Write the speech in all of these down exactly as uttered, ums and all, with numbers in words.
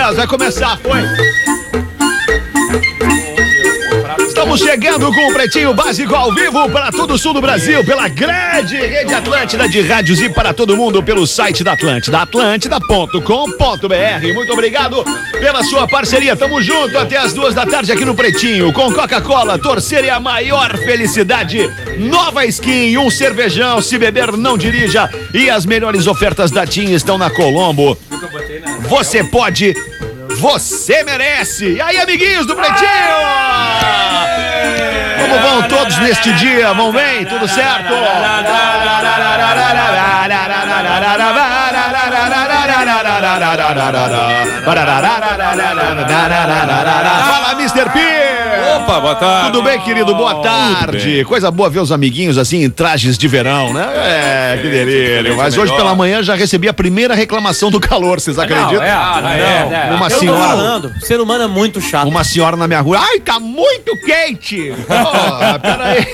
dez, vai começar, foi. Estamos chegando com o Pretinho Básico ao vivo para todo o sul do Brasil, pela grande Rede Atlântida de rádios e para todo mundo pelo site da Atlântida, atlântida ponto com ponto b r. Muito obrigado pela sua parceria. Tamo junto até as duas da tarde aqui no Pretinho, com Coca-Cola, torcer é a maior felicidade. Nova skin, um cervejão, se beber não dirija. E as melhores ofertas da TIM estão na Colombo. Você pode... Você merece! E aí, amiguinhos do Pretinho? Como vão todos neste dia? Vão bem? Tudo certo? Fala, mister P! Opa, boa tarde. Tudo bem, querido? Boa tarde. Coisa boa ver os amiguinhos assim em trajes de verão, né? É, que delícia. Mas hoje pela manhã já recebi a primeira reclamação do calor, vocês acreditam? Não, é, ah, não, é, é. Uma Eu senhora. tô falando, o ser humano é muito chato. Uma senhora na minha rua. Ai, tá muito quente! Oh, peraí.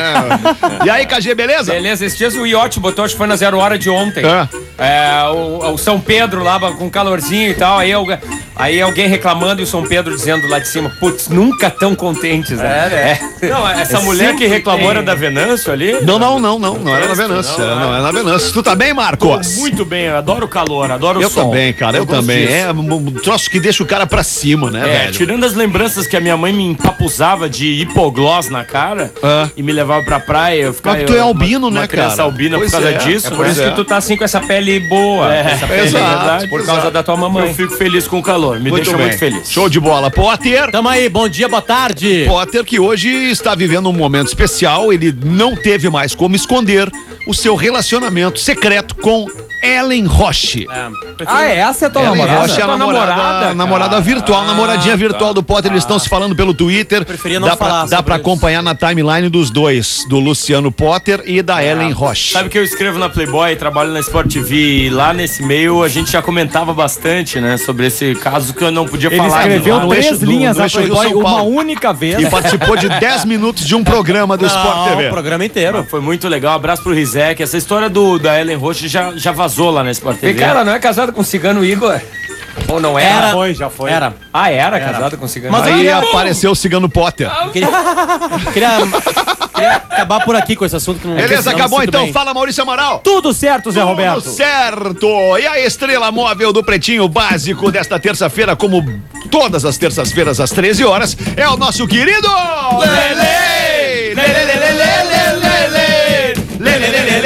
E aí, K G, beleza? Beleza, esses dias o Iote botou, acho que foi na zero hora de ontem. É. É, o, o São Pedro lá com calorzinho e tal. Aí, eu, aí alguém reclamando e o São Pedro dizendo lá de cima, putz, nunca tão contentes, né? É, é. Não, essa é mulher que reclamou era da Venâncio ali? Não, não, não, não. Não era na Venâncio. Não, não era na Venâncio. Tu tá bem, Marcos? Tô muito bem, eu adoro o calor, adoro o Eu sol. também, cara, eu, eu também. Disso. É um troço que deixa o cara pra cima, né, É, velho? tirando as lembranças que a minha mãe me empapuzava de hipoglós na cara Ah. e me levava pra praia, eu ficava... Mas tu é albino, uma, né, uma criança cara? albina Pois por causa é, disso, é, por pois isso é. que tu tá assim com essa pele boa, É, essa pele exato, verdade, por causa exato. da tua mamãe. Eu fico feliz com o calor, me Muito deixa bem. muito feliz. Show de bola. Potter. Tamo aí, bom dia, boa tarde. Potter que hoje está vivendo um momento especial. Ele não teve mais como esconder o seu relacionamento secreto com Ellen Roche. Ah, é? Essa é a tua Ellen namorada? Roche é a Tua namorada, namorada, namorada cara. virtual, namoradinha virtual do Potter. Eles estão se falando pelo Twitter. Preferia não dá pra, falar dá sobre pra isso. acompanhar na timeline dos dois, do Luciano Potter e da Ellen Roche. Sabe que eu escrevo na Playboy, trabalho na Sport T V e lá nesse meio a gente já comentava bastante, né, sobre esse caso que eu não podia Ele falar. escreveu no- no três eixo- no- linhas no na eixo Rio Playboy São uma Paulo. única vez. E participou de dez minutos de um programa do Sport T Não, V. o programa inteiro. Foi muito legal, abraço pro Rizek. Essa história do, da Ellen Roche já, já vazou lá na Sport T V. E cara, não é casado com o cigano Igor? Ou não era? Era. Foi, já foi. Era. Ah, era, casado com cigano. Mas Aí eu- apareceu o Cigano Potter. Queria, queria, queria acabar por aqui com esse assunto que não Beleza, não me acabou sinto então. bem. Fala, Maurício Amaral. Tudo certo, Zé Tudo Roberto. certo! E a estrela móvel do Pretinho Básico desta terça-feira, como todas as terças-feiras às treze horas, é o nosso querido Lele! Lele, Lele, Lele, Lele! Lele, Lele, Lele,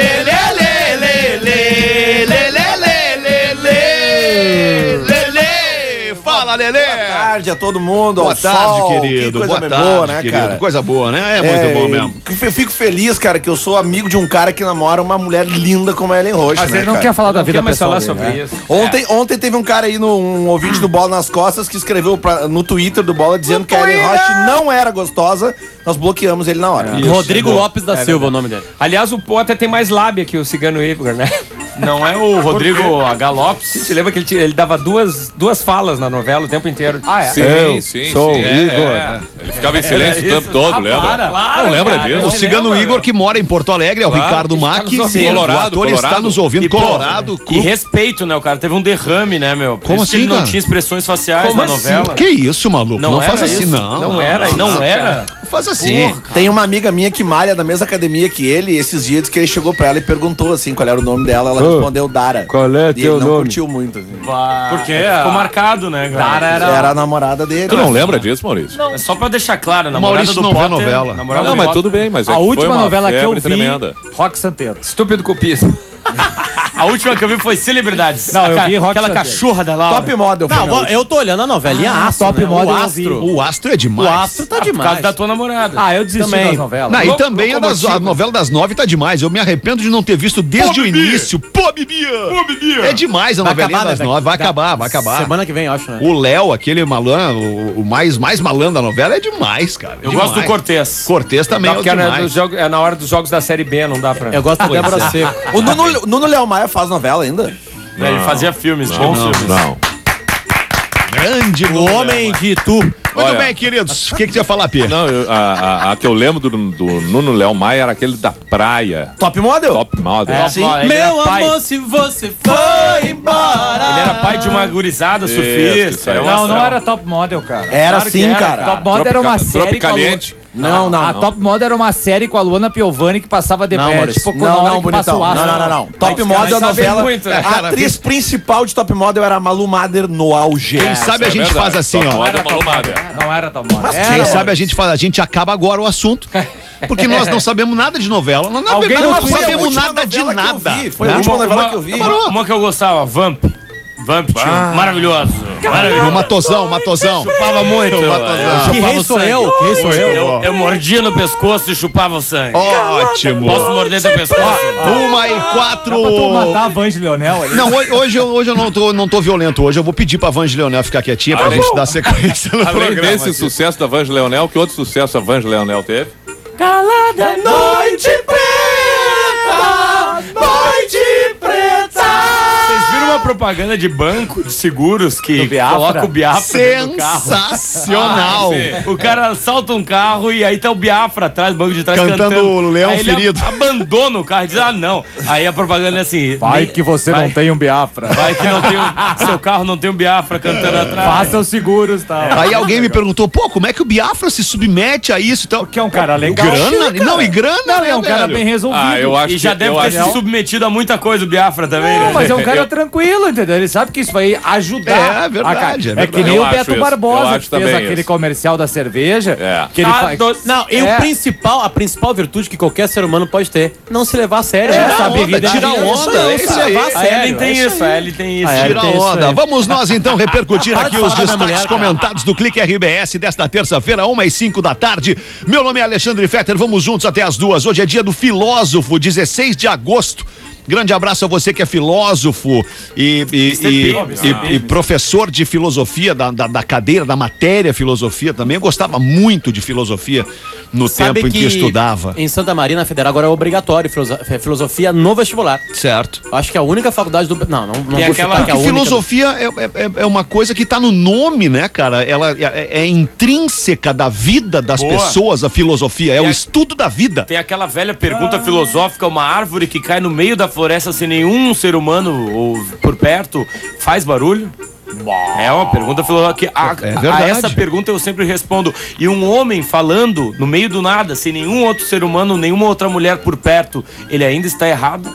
Lele, Lele, Lele, Lele, Lele! Fala, Lele! Boa tarde a todo mundo. Boa ao tarde, sol. querido. Que coisa Boa boa, tarde, né, querido. cara? Coisa boa, né? É muito bom mesmo. Eu fico feliz, cara, que eu sou amigo de um cara que namora uma mulher linda como a Ellen Roche, Mas né, ele não cara? quer falar da Não vida quer mais pessoal falar dele, sobre né? isso. Ontem, ontem teve um cara aí, no, um ouvinte do Bola nas Costas, que escreveu pra- no Twitter do Bola dizendo que a Ellen Roche não era gostosa. Nós bloqueamos ele na hora. Isso. Rodrigo Boa. Lopes da É Silva, verdade. o nome dele. Aliás, o Potter tem mais lábia que o cigano Igor, né? Não é o Rodrigo H. Lopes? Você lembra que ele, tinha- ele dava duas, duas falas na novela o tempo inteiro? Ah, é? Sim, Eu sim, sou sim. o É, Igor. é. Ele ficava em silêncio o tempo todo, lembra? Claro, Não lembra cara, disso? O Cigano Igor, que mora em Porto Alegre, é o Claro, Ricardo que Mack. está nos ouvindo. O Colorado, ator está Colorado. nos ouvindo. E, pô, Colorado. E respeito, né? O cara teve um derrame, né, meu? Por Como isso que ele assim, não cara? tinha expressões faciais Como na assim? novela. Que isso, maluco? Não, era faça assim, isso. não. Não era, e não era. Não faz assim. Tem uma amiga minha que malha da mesma academia que ele, e esses dias que ele chegou pra ela e perguntou assim qual era o nome dela, ela Ô, respondeu Dara. qual é e teu ele não nome? curtiu muito, assim. Porque ficou marcado, né, cara? Era a namorada dele. Tu não lembra disso, Maurício? É só pra deixar claro, a O namorada Maurício do não vê Potter... novela. namorada Não, do mas Potter- tudo bem, mas é A que foi última uma novela que eu febre vi, tremenda. Rock Santeiro. Estúpido copismo. A última que eu vi foi Celebridades. Não, eu Ca- vi Rock Aquela Santeiro. cachorra da Laura. Top Model. foi Não, minha vou- eu tô olhando a novelinha Ah, Astro, Top né? Model O eu Astro. O Astro é demais. O Astro tá Ah, por demais. causa da tua namorada. Ah, eu desisti Também. das novelas. Não, e Lo- também a, das- a locomotiva. novela das nove tá demais. Eu me arrependo de não ter visto desde o início. Pô, Bibia! Pô, Bibia! É demais a Vai novelinha acabar, das né? nove. Vai Da- acabar, vai acabar. Semana que vem, eu acho, né? O Léo, aquele malandro, o, o mais, mais malandro da novela, é demais, cara. Eu Demais. gosto do Cortez. Cortez também Não, é porque é, demais. dos jogos- é na hora dos jogos da Série B, não dá pra... Eu gosto da Débora Seco. O Nuno, Nuno Léo Maia faz novela ainda? Ele fazia filmes, bons Não, filmes. não. Grande O Nuno Homem Léo. de Itu. Muito Olha. bem, queridos. O que, que você ia falar, Pia? Não, eu- a, a- a que eu lembro do, do Nuno Léo Maia era aquele da praia. Top Model? Top Model. É, Sim. ó, ele Meu era pai- amor, se você foi embora. Ele era pai de uma gurizada Isso, surfista. isso aí. era Não, não uma- era Top Model, cara. Era Claro que sim, era. cara. Top Model era uma Tropica- série com a Lu... Tropicaliente. Não, não. A não. Top Model era uma série com a Luana Piovani que passava de Não, é, Maurício. tipo não, na hora não, que passa bonitão. o aço. Não, não, não, não. Top Os Model caras sabem novela. muito, né? A atriz principal de Top Model era a Malu Mader no auge. Quem sabe a É gente verdade. faz assim, Top ó. Model, Malu Mader. Não era Top Model. Quem Era, sabe a gente faz, a gente acaba agora o assunto, porque nós não sabemos nada de novela. Nós, na Alguém verdade, não não foi a sabemos última nada de novela que eu nada. vi. Foi né? a última Uma, novela uma- que eu vi. uma- uma que eu gostava, Vamp. Vamp, tio. Maravilhoso. Maravilhoso. O Matosão, Matosão. Chupava muito. O eu- Matosão. Que rei sou eu? Que rei sou eu? Eu, eu mordia no pescoço e chupava o sangue. Ótimo. Posso morder teu pescoço? Uma e quatro. Pra tu matar a Vange Leonel aí. Não, hoje, hoje, eu, hoje eu não tô, não tô violento. Hoje eu vou pedir pra Vange Leonel ficar quietinha pra Além- gente dar sequência no Além programa. desse aqui. sucesso da Vange Leonel, que outro sucesso a Vange Leonel teve? Calada Noite preta, noite preta. Vocês viram uma propaganda de banco de seguros que Do Biafra? coloca o Biafra dentro do carro? Sensacional. Ah, o cara assalta um carro e aí tá o Biafra atrás, o banco de trás Cantando cantando. o Leão Aí ele Ferido. ab- abandona o carro e diz, ah, não. Aí a propaganda é assim... Vai nem- que você vai- não tem um Biafra. Vai que não tem um, seu carro não tem um Biafra cantando atrás. Faça os seguros e tal. Aí alguém me perguntou, pô, como é que o Biafra se submete a isso? Então, Que é um cara legal. grana? Não, e grana, Não, né, é um cara velho? bem resolvido. Ah, eu acho E já que, deve eu ter acho, se submetido a muita coisa o Biafra também, Não, né? mas é um cara Eu- tranquilo, entendeu? Ele sabe que isso vai ajudar. É verdade, a- é É que verdade. nem Eu o acho Beto isso, eu Barbosa acho que fez também aquele isso. comercial da cerveja. É. Que ele Ah, faz. do- Não, e É. o principal, a principal virtude que qualquer ser humano pode ter, não se levar a sério. É, né? sabe rir da tira vida. onda, Isso aí, é não isso se levar a aí. A sério. Ellen tem é isso, a Ellen tem isso. A Ellen Tira tem isso onda. aí. Vamos nós então repercutir Para aqui de os falar da destaques mulher, cara. comentados do Clique R B S desta terça-feira, uma e cinco da tarde. Meu nome é Alexandre Fetter, vamos juntos até as duas. Hoje é dia do filósofo, dezesseis de agosto. Grande abraço a você que é filósofo e, e, mister e- P, mister P. e- e professor de filosofia, da, da, da cadeira, da matéria filosofia também. Eu gostava muito de filosofia no Sabe tempo em que estudava. Em Santa Maria, na Federal, agora é obrigatório filoso- é filosofia no vestibular. Certo. Acho que é a única faculdade do. Não, não, não Tem vou aquela- chutar que é a Porque única. filosofia é, é, é uma coisa que tá no nome, né, cara? Ela é, é intrínseca da vida das Boa. pessoas, a filosofia. É o a- estudo da vida. Tem aquela velha pergunta filosófica, uma árvore que cai no meio da floresta sem nenhum ser humano ou, por perto, faz barulho? É uma pergunta filosófica. A, É a verdade. essa pergunta eu sempre respondo. E um homem falando no meio do nada, sem nenhum outro ser humano, nenhuma outra mulher por perto, ele ainda está errado?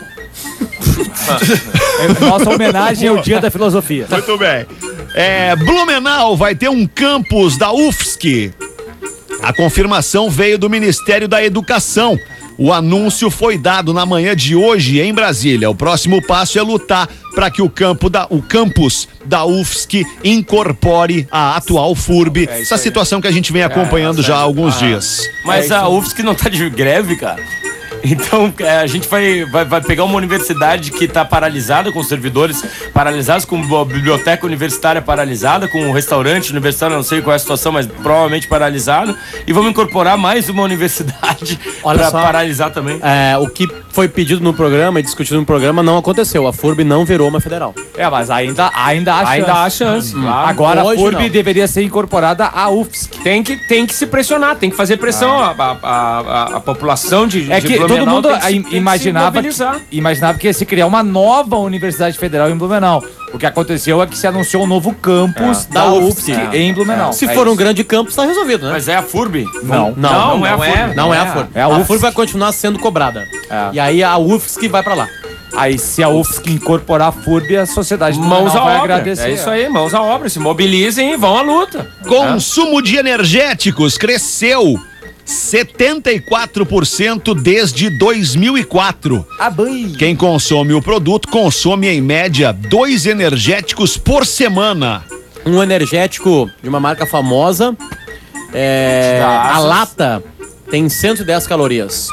É nossa homenagem ao Dia da Filosofia. Muito bem. É, Blumenau vai ter um campus da U F S C. A confirmação veio do Ministério da Educação. O anúncio foi dado na manhã de hoje em Brasília. O próximo passo é lutar para que o, campo da, o campus da U F S C incorpore a atual F U R B. Essa situação que a gente vem acompanhando já há alguns dias. Mas a U F S C não tá de greve, cara. Então, é, a gente vai, vai, vai pegar uma universidade que está paralisada, com servidores paralisados, com a biblioteca universitária paralisada, com o restaurante universitário, não sei qual é a situação, mas provavelmente paralisado, e vamos incorporar mais uma universidade Olha para só. paralisar também. É, o que foi pedido no programa e discutido no programa não aconteceu. A F U R B não virou uma federal. É, mas ainda, ainda há chance. Ainda há chance, claro. Agora Hoje a F U R B não. deveria ser incorporada à U F S C. Tem que, tem que se pressionar, tem que fazer pressão. A, a, a, a população de, É de que todo Blumenau mundo tem que se- im- tem que se imaginava, que, mobilizar. imaginava que ia se criar uma nova Universidade Federal em Blumenau. O que aconteceu é que se anunciou um novo campus É, da da U F S C U F S C. em Blumenau. Se É for um isso. grande campus, tá resolvido, né? Mas é a F U R B? Não. Não, não, é a não F U R B. Não é a F U R B. É a a U F S C. F U R B vai continuar sendo cobrada. É. E aí a U F S C vai pra lá. Aí se a U F S C incorporar a F U R B, a sociedade de Mãos Blumenau à vai obra. agradecer. É isso aí, mãos à obra. Se mobilizem e vão à luta. Consumo de energéticos cresceu setenta e quatro por cento desde dois mil e quatro. Ah, bem. Quem consome o produto consome em média dois energéticos por semana. Um energético de uma marca famosa. É, a lata tem cento e dez calorias.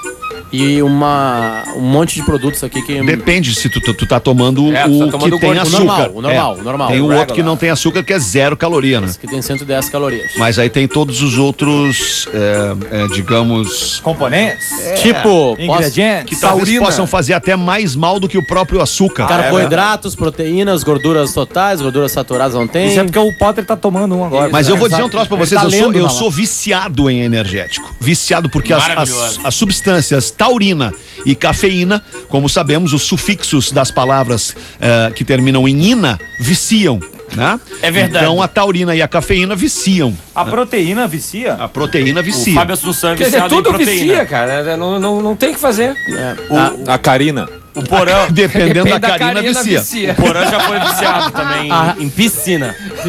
E uma, um monte de produtos aqui que... Depende se tu, tu, tu tá tomando É, tu o tá tomando que o tem gordo- o açúcar. normal, o normal, É. o normal. Tem o O outro regular. que não tem açúcar, que é zero caloria, né? que tem cento e dez calorias. Mas aí tem todos os outros, é, é, digamos, Componentes? Tipo, posso- Ingredientes? que talvez Taurina. possam fazer até mais mal do que o próprio açúcar. carboidratos, proteínas, gorduras totais, gorduras saturadas não tem. Isso é porque o Potter tá tomando um agora. Mas eu vou dizer Ele um troço pra tá vocês, eu, sou, lendo eu na sou viciado em energético. Viciado porque as, as, Maravilhoso. as substâncias taurina e cafeína, como sabemos, os sufixos das palavras eh, que terminam em ina viciam, né? É verdade. Então a taurina e a cafeína viciam. A proteína vicia? A proteína O vicia. Fábio Assunção é Quer dizer, viciado em tudo proteína. vicia, cara. Não, não, não tem o que fazer. A Karina. O Porã, Dependendo da Depende carina, vicia. o Porã já foi viciado também em, em piscina.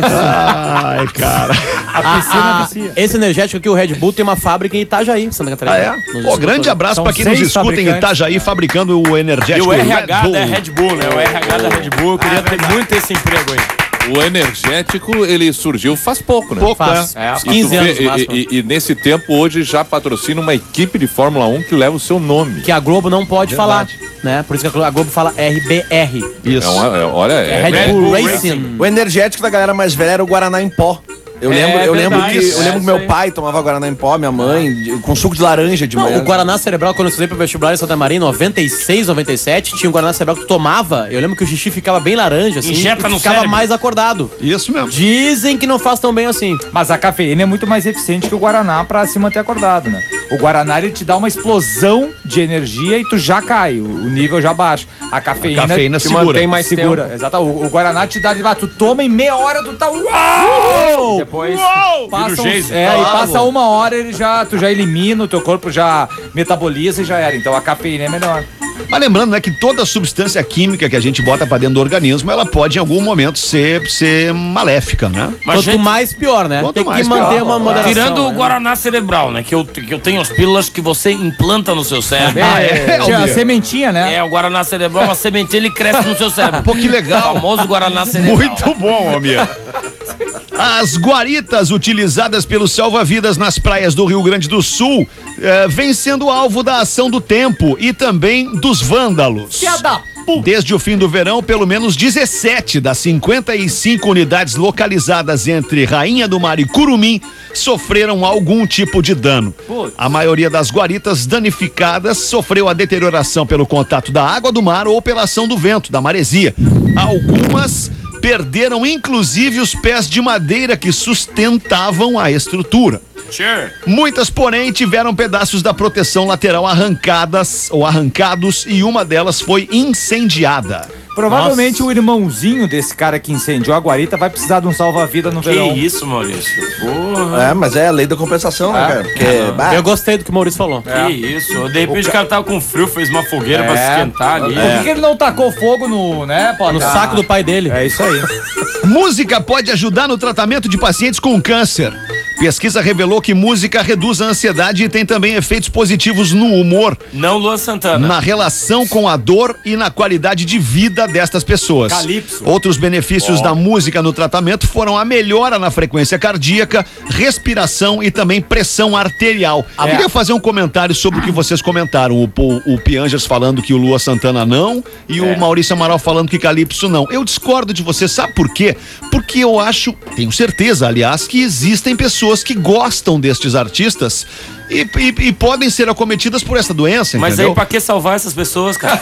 Ai, cara. A piscina Ah, vicia. esse energético aqui, o Red Bull, tem uma fábrica em Itajaí, Santa Ah, Catarina. é? Nos Pô, distributores. grande abraço São pra quem nos seis escuta em fabricantes. Itajaí fabricando o E energético o R H Red da Bull. Red Bull, né? O R H da Red Bull, eu queria ter muito esse emprego aí. O energético, ele surgiu faz pouco, né? Pouco, Faz. né? É, Uns E tu quinze vê- anos, e, máximo. e- e nesse tempo, hoje, já patrocina uma equipe de Fórmula um que leva o seu nome. Que a Globo não pode Verdade. falar, né? Por isso que a Globo fala R B R. Isso. É uma- é- olha, é, Red, Red Bull, Bull Racing. Racing. O energético da galera mais velha era o Guaraná em pó. Eu É, lembro, eu lembro verdade, que, eu é, lembro que isso meu aí. pai tomava Guaraná em pó, minha mãe, de- com suco de laranja de Não, manhã. o Guaraná Cerebral, quando eu estudei pro vestibular em Santa Maria, em noventa e seis, noventa e sete, tinha um Guaraná Cerebral que tu tomava. Eu lembro que o xixi ficava bem laranja, assim. Injeta e tu no ficava cérebro. mais acordado. Isso mesmo. Dizem que não faz tão bem assim. Mas a cafeína é muito mais eficiente que o Guaraná pra se manter acordado, né? O Guaraná, ele te dá uma explosão de energia e tu já cai, o, o nível já baixa. A cafeína, A cafeína te segura. mantém mais segura. Exato. O, o Guaraná te dá, ah, tu toma em meia hora, tu tá... Uau! Depois. Passa Vira o uns- Jason. é, e passa uma hora, ele já, tu já elimina, o teu corpo já metaboliza e já era. Então a cafeína é melhor. Mas lembrando, né, que toda substância química que a gente bota pra dentro do organismo, ela pode em algum momento ser, ser maléfica, né? Mas, Quanto gente, mais, pior, né? Quanto Tem que mais, manter pior. uma moderação. tirando o né? Guaraná Cerebral, né? Que eu, que eu tenho as pílulas que você implanta no seu cérebro. Ah, é? Tinha a Almir? sementinha, né? É, o Guaraná Cerebral, uma sementinha, ele cresce no seu cérebro. Pô, que legal. O famoso Guaraná Cerebral. Muito bom, Almir. As guaritas utilizadas pelos salva-vidas nas praias do Rio Grande do Sul eh, vêm sendo alvo da ação do tempo e também dos vândalos. Desde o fim do verão, pelo menos dezessete das cinquenta e cinco unidades localizadas entre Rainha do Mar e Curumim sofreram algum tipo de dano. A maioria das guaritas danificadas sofreu a deterioração pelo contato da água do mar ou pela ação do vento, da maresia. Algumas perderam inclusive os pés de madeira que sustentavam a estrutura. Sure. Muitas, porém, tiveram pedaços da proteção lateral arrancadas ou arrancados e uma delas foi incendiada. Provavelmente o irmãozinho desse cara que incendiou a guarita vai precisar de um salva-vida no Que verão. isso, Maurício? Porra. É, mas é a lei da compensação, né, cara? Porque, bah, Eu gostei do que o Maurício falou. Que isso? De repente o cara tava com frio, fez uma fogueira pra se É. esquentar ali. Por que, que ele não tacou fogo no, né, Potter? No saco do pai dele. É isso aí. Música pode ajudar no tratamento de pacientes com câncer. Pesquisa revelou que música reduz a ansiedade e tem também efeitos positivos no humor, Não Luan Santana. na relação com a dor e na qualidade de vida destas pessoas. Calypso. Outros benefícios da música no tratamento foram a melhora na frequência cardíaca, respiração e também pressão arterial. Eu queria fazer um comentário sobre o que vocês comentaram. O, o, o Pianjas falando que o Lua Santana não e o Maurício Amaral falando que Calypso não. Eu discordo de você, sabe por quê? Porque eu acho, tenho certeza, aliás, que existem pessoas que gostam destes artistas e, e- e podem ser acometidas por essa doença, Mas entendeu? aí, pra que salvar essas pessoas, cara?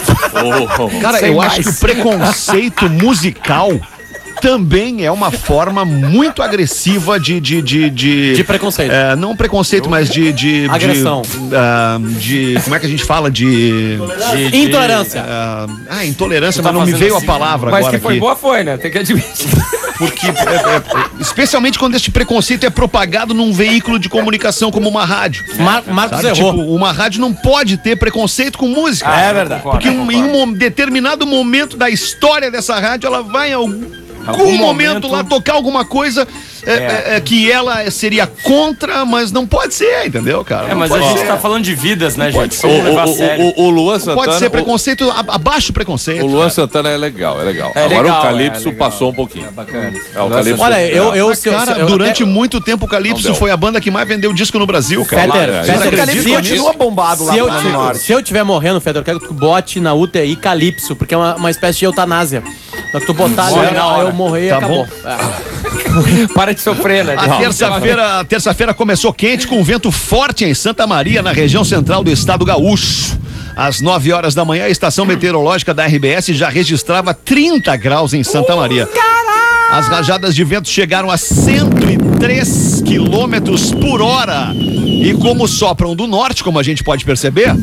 Cara, eu acho que o preconceito musical também é uma forma muito agressiva de... De, de, de, De preconceito. É, não preconceito, mas de... de de, Agressão. ah, de... Como é que a gente fala? De... De- de- Intolerância. ah, ah, intolerância, Tu tá mas não me fazendo veio assim, a palavra Mas agora que foi aqui. boa, foi, né? Tem que admitir. Porque, é, é, especialmente quando este preconceito é propagado num veículo de comunicação como uma rádio. Mar Marcos Sabe? errou. Tipo, uma rádio não pode ter preconceito com música. É verdade. Porque um- em um determinado momento da história dessa rádio, ela vai em algum, algum Algum momento, momento- lá tocar alguma coisa é, é, é, que ela seria contra, mas não pode ser, entendeu, cara? É, Não mas a pode gente ser. tá falando de vidas, né, gente? O, Vamos levar a o, sério. o, o, o Luan Santana. Pode ser o- preconceito, a- abaixo o preconceito. O Luan cara. Santana é legal, é legal. É Agora legal, o Calypso é legal. passou um pouquinho. É bacana. É, o Calypso. Olha, eu, eu, Mas, se eu- cara, se eu- durante até- muito tempo o Calypso Não deu. foi a banda que mais vendeu disco no Brasil, cara. Fetter, é, Fetter, isso Mas o acredito Calypso se eu- continua bombado lá Se eu, no ti- norte. se eu tiver morrendo, Fedor, eu quero que tu bote na U T I Calypso, porque é uma, uma espécie de eutanásia. Só que tu botar Morre ali, na hora. eu morrer e Tá acabou. bom. É. Para de sofrer, né? A Não. terça-feira, a terça-feira começou quente com vento forte em Santa Maria, na região central do estado gaúcho. Às nove horas da manhã, a estação meteorológica da R B S já registrava trinta graus em Santa Maria. As rajadas de vento chegaram a cento e três quilômetros por hora. E como sopram do norte, como a gente pode perceber,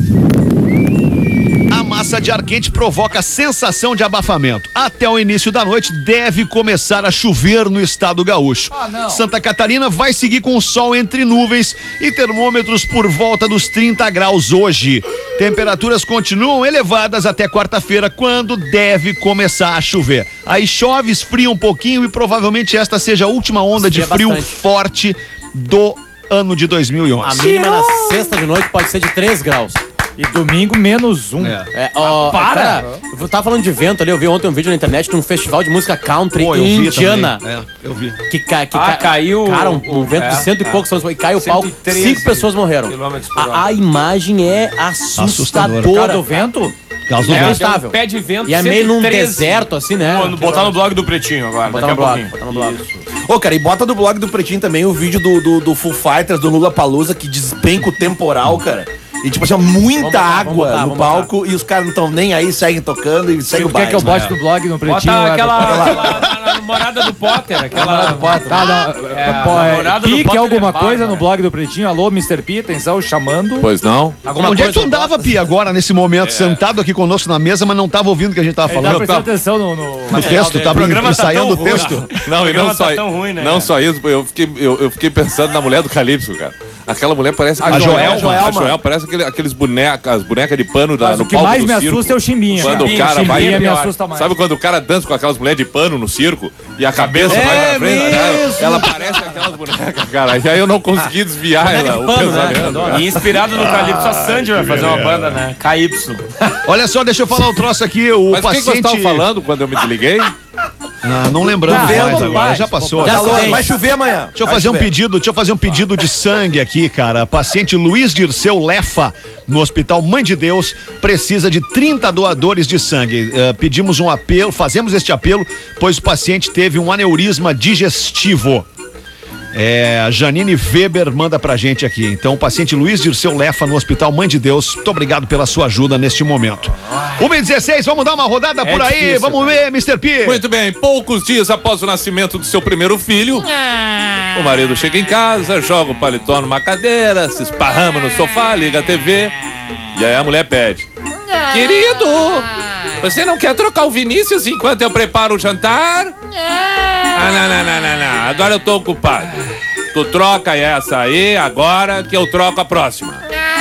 a massa de ar quente provoca sensação de abafamento. Até o início da noite deve começar a chover no estado gaúcho. Ah, não. Santa Catarina vai seguir com o sol entre nuvens e termômetros por volta dos trinta graus hoje. Temperaturas continuam elevadas até quarta-feira, quando deve começar a chover. Aí chove, esfria um pouquinho e provavelmente esta seja a última onda de Esfria frio bastante. forte do ano de dois mil e A onze. mínima na sexta de noite pode ser de três graus. E domingo, menos um. É, ó, cara, eu tava falando de vento ali, eu vi ontem um vídeo na internet de um festival de música country Pô, eu em vi Indiana. também. É, eu vi. Que, ca, que Ah, ca- caiu Cara, um, um o- vento é, de cento e é. poucos anos. E cai o palco, cento e treze cinco pessoas morreram. quilômetros por A, hora. a imagem é Assustadora. assustadora. Por causa do vento? Caso do É, vento. instável. um pé de vento. E é meio num cento e treze. deserto, assim, né? Vou botar no blog do Pretinho agora, Botar daqui a no blog, pouquinho. botar no blog. Ô, cara, e bota do blog do Pretinho também o vídeo do, do, do Full Fighters, do Lula Palusa, que despenca o temporal, cara. E tipo assim, ó, muita Vamos botar, água vamos botar, no vamos palco e os caras não estão nem aí, seguem tocando e segue o Tu baile. quer que eu bote no blog no Pretinho? Bota é, aquela, aquela- aquela namorada do Potter, aquela... Tá, não, É, a pô, é, namorada do pique Potter alguma é coisa bárbara. no blog do Pretinho. Alô, mister P, atenção, chamando. Pois não? Alguma Onde é que tu coisa- andava, Pia, agora, nesse momento, sentado aqui conosco na mesa, mas não tava ouvindo o que a gente tava Ele tá falando? prestando atenção no... no- No texto, tá O programa tá ensaiando o tão ruim. texto. Não, e programa não tá só, tão ruim, né, não cara? só isso, eu fiquei, eu, eu fiquei pensando na mulher do Calypso, cara. Aquela mulher parece... A aquela- Joelma. A Joelma. A Joelma parece aquele, aqueles bonecas, as bonecas de pano da, Mas no o que palco mais do me circo. assusta é o Chimbinha. Quando Chimbinha, o cara vai... Chimbinha me Sabe assusta mais. Sabe quando o cara dança com aquelas mulheres de pano no circo e a cabeça É vai pra frente? Ela, mesmo. ela parece aquelas bonecas, cara. E aí eu não consegui desviar boneca ela, de o pano, né? pensamento. Adoro. E inspirado no Calypso, a Sandy vai fazer uma banda, né? K Y. Olha só, deixa eu falar um troço aqui. O Mas o que, que vocês paciente. estavam falando quando eu me desliguei? Ah, não lembrando Tá, mais vamos, agora, vai. já passou. Já Alô, sei. vai chover amanhã. Deixa eu Vai fazer um chover. pedido, deixa eu fazer um pedido de sangue aqui, cara. Paciente Luiz Dirceu Lefa, no Hospital Mãe de Deus, precisa de trinta doadores de sangue. Eh, pedimos um apelo, fazemos este apelo, pois o paciente teve um aneurisma digestivo. É, a Janine Weber manda pra gente aqui. Então, o paciente Luiz Dirceu Lefa, no Hospital Mãe de Deus, muito obrigado pela sua ajuda neste momento. uma e dezesseis, vamos dar uma rodada por aí, difícil, vamos ver, mister P. Muito bem, poucos dias após o nascimento do seu primeiro filho, o marido chega em casa, joga o paletó numa cadeira, se esparrama no sofá, liga a T V, e aí a mulher pede: querido, você não quer trocar o Vinícius enquanto eu preparo o jantar? Ah, não, não, não, não, não, agora eu tô ocupado. Tu troca essa aí agora que eu troco a próxima.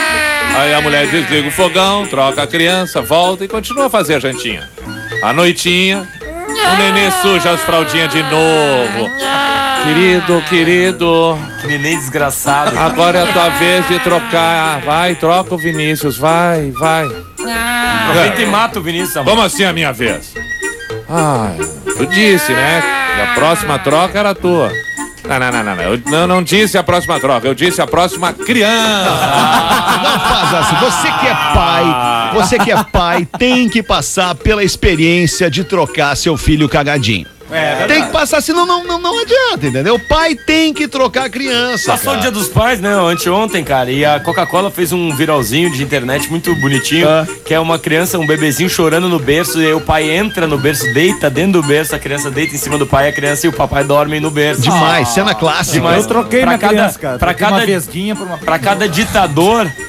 Aí a mulher desliga o fogão, troca a criança, volta e continua a fazer a jantinha. À noitinha, o nenê suja as fraldinhas de novo. Querido, querido, Que neném desgraçado. agora é a tua vez de trocar. Vai, troca o Vinícius, vai, vai. Aproveita e mata o Vinícius, amor. Como assim a minha vez? Ah, tu disse, né? Que a próxima troca era tua. Não, não, não, não, não. Eu não, não disse a próxima troca, eu disse a próxima criança. Não faz assim. Você que é pai, você que é pai, tem que passar pela experiência de trocar seu filho cagadinho. É, Tem que passar, senão não, não, não adianta, entendeu? O pai tem que trocar a criança. Passou o cara. dia dos pais, né? Anteontem, cara. E a Coca-Cola fez um viralzinho de internet muito bonitinho. Ah. Que é uma criança, um bebezinho chorando no berço. E aí o pai entra no berço, deita dentro do berço. A criança deita em cima do pai, a criança e o papai dormem no berço. Demais, cena clássica. Demais. Eu troquei Pra minha cada- criança, cara. pra Troquei cada- uma vesguinha por uma... Pra cada ditador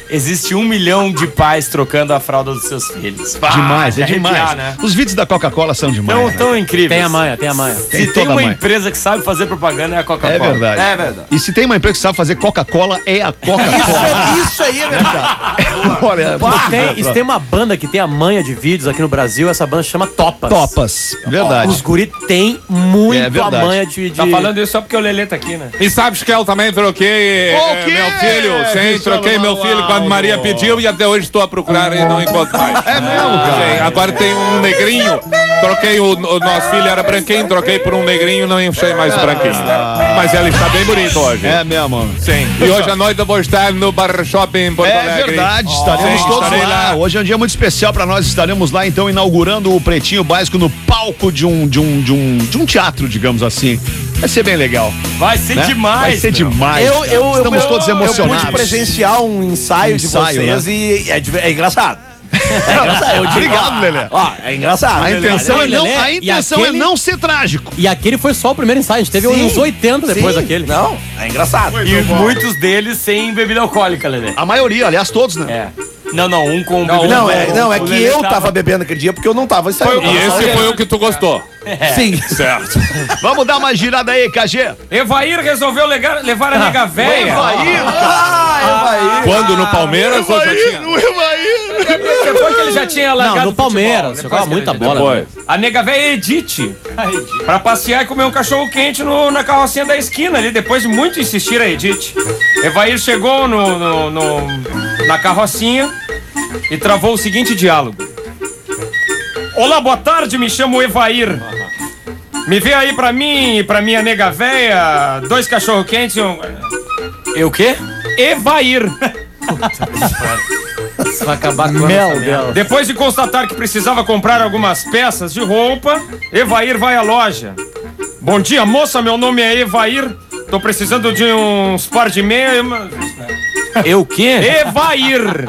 existe um milhão de pais trocando a fralda dos seus filhos. Bah, Demais, é de demais. arrepiar, né? Os vídeos da Coca-Cola são demais. Tão, né? tão incríveis. Tem a manha, tem a manha. Se Tem tem, toda a uma manha. empresa que sabe fazer propaganda, é a Coca-Cola. É verdade. É verdade. E se tem uma empresa que sabe fazer Coca-Cola, é a Coca-Cola. Isso aí é verdade. Olha, E tem, e se tem uma banda que tem a manha de vídeos aqui no Brasil, essa banda se chama Topas. Topas. Verdade. Os guri tem muito É a verdade. manha de... de... Tá falando isso só porque o Lelê tá aqui, né? E sabes que eu também troquei O eh, quê? meu filho? Sim, Cristiano troquei meu filho quando Ronaldo. Maria pediu e até hoje estou a procurar e não encontro mais. É mesmo, cara? Sim, agora tem um negrinho. Troquei o, o nosso filho, era branquinho, troquei por um negrinho, não achei mais branquinho. Mas ele está bem bonito hoje. É mesmo. Sim. E hoje à noite eu vou estar no Bar Shopping em Porto É Alegre. verdade, estaremos Sim, todos estarei lá. lá. Hoje é um dia muito especial pra nós. Estaremos lá, então, inaugurando o Pretinho Básico no palco de um, de um, de um, de um teatro, digamos assim. Vai ser bem legal. Vai ser né? demais. Vai ser meu. demais. Eu, cara. eu, Estamos eu, todos eu, emocionados. Eu pude presenciar um ensaio, Ensaio, de vocês e é, de- é engraçado. É engraçado. Eu digo, Obrigado, ó, Lelê. Ó, é engraçado. A intenção, é Lelê, não, Lelê, a e intenção aquele- é não ser trágico. E aquele foi só o primeiro ensaio, a gente teve Sim. uns oitenta depois Sim. daquele. Não, é engraçado. E muitos deles sem bebida alcoólica, Lelê. A maioria, aliás, todos, né? É. Não, não, um com Não, bebida não, é, alcoólica. não, é O que Lelê eu tava bebendo aquele dia porque eu não tava ensaiando. E esse foi o que tu gostou. Sim. Certo. Vamos dar uma girada aí, K G. Evair resolveu legar- levar a nega véia. Ah, Quando no Palmeiras ou já tinha? Depois que ele já tinha largado Não, no o futebol, Palmeiras, depois jogava que muita ele- bola. né? Depois. A nega véia Edith. Pra passear e comer um cachorro quente no- na carrocinha da esquina ali, depois de muito insistir a Edith. Evair chegou no, no- no- na carrocinha e travou o seguinte diálogo. Olá, boa tarde, me chamo Evair. Me vê aí pra mim e pra minha nega véia, dois cachorro quentes e um... Eu o quê? Evair. Isso vai acabar com Mel essa dela. Depois de constatar que precisava comprar algumas peças de roupa, Evair vai à loja. Bom dia, moça, meu nome é Evair. Tô precisando de uns par de meia. Eu o quê? Evair!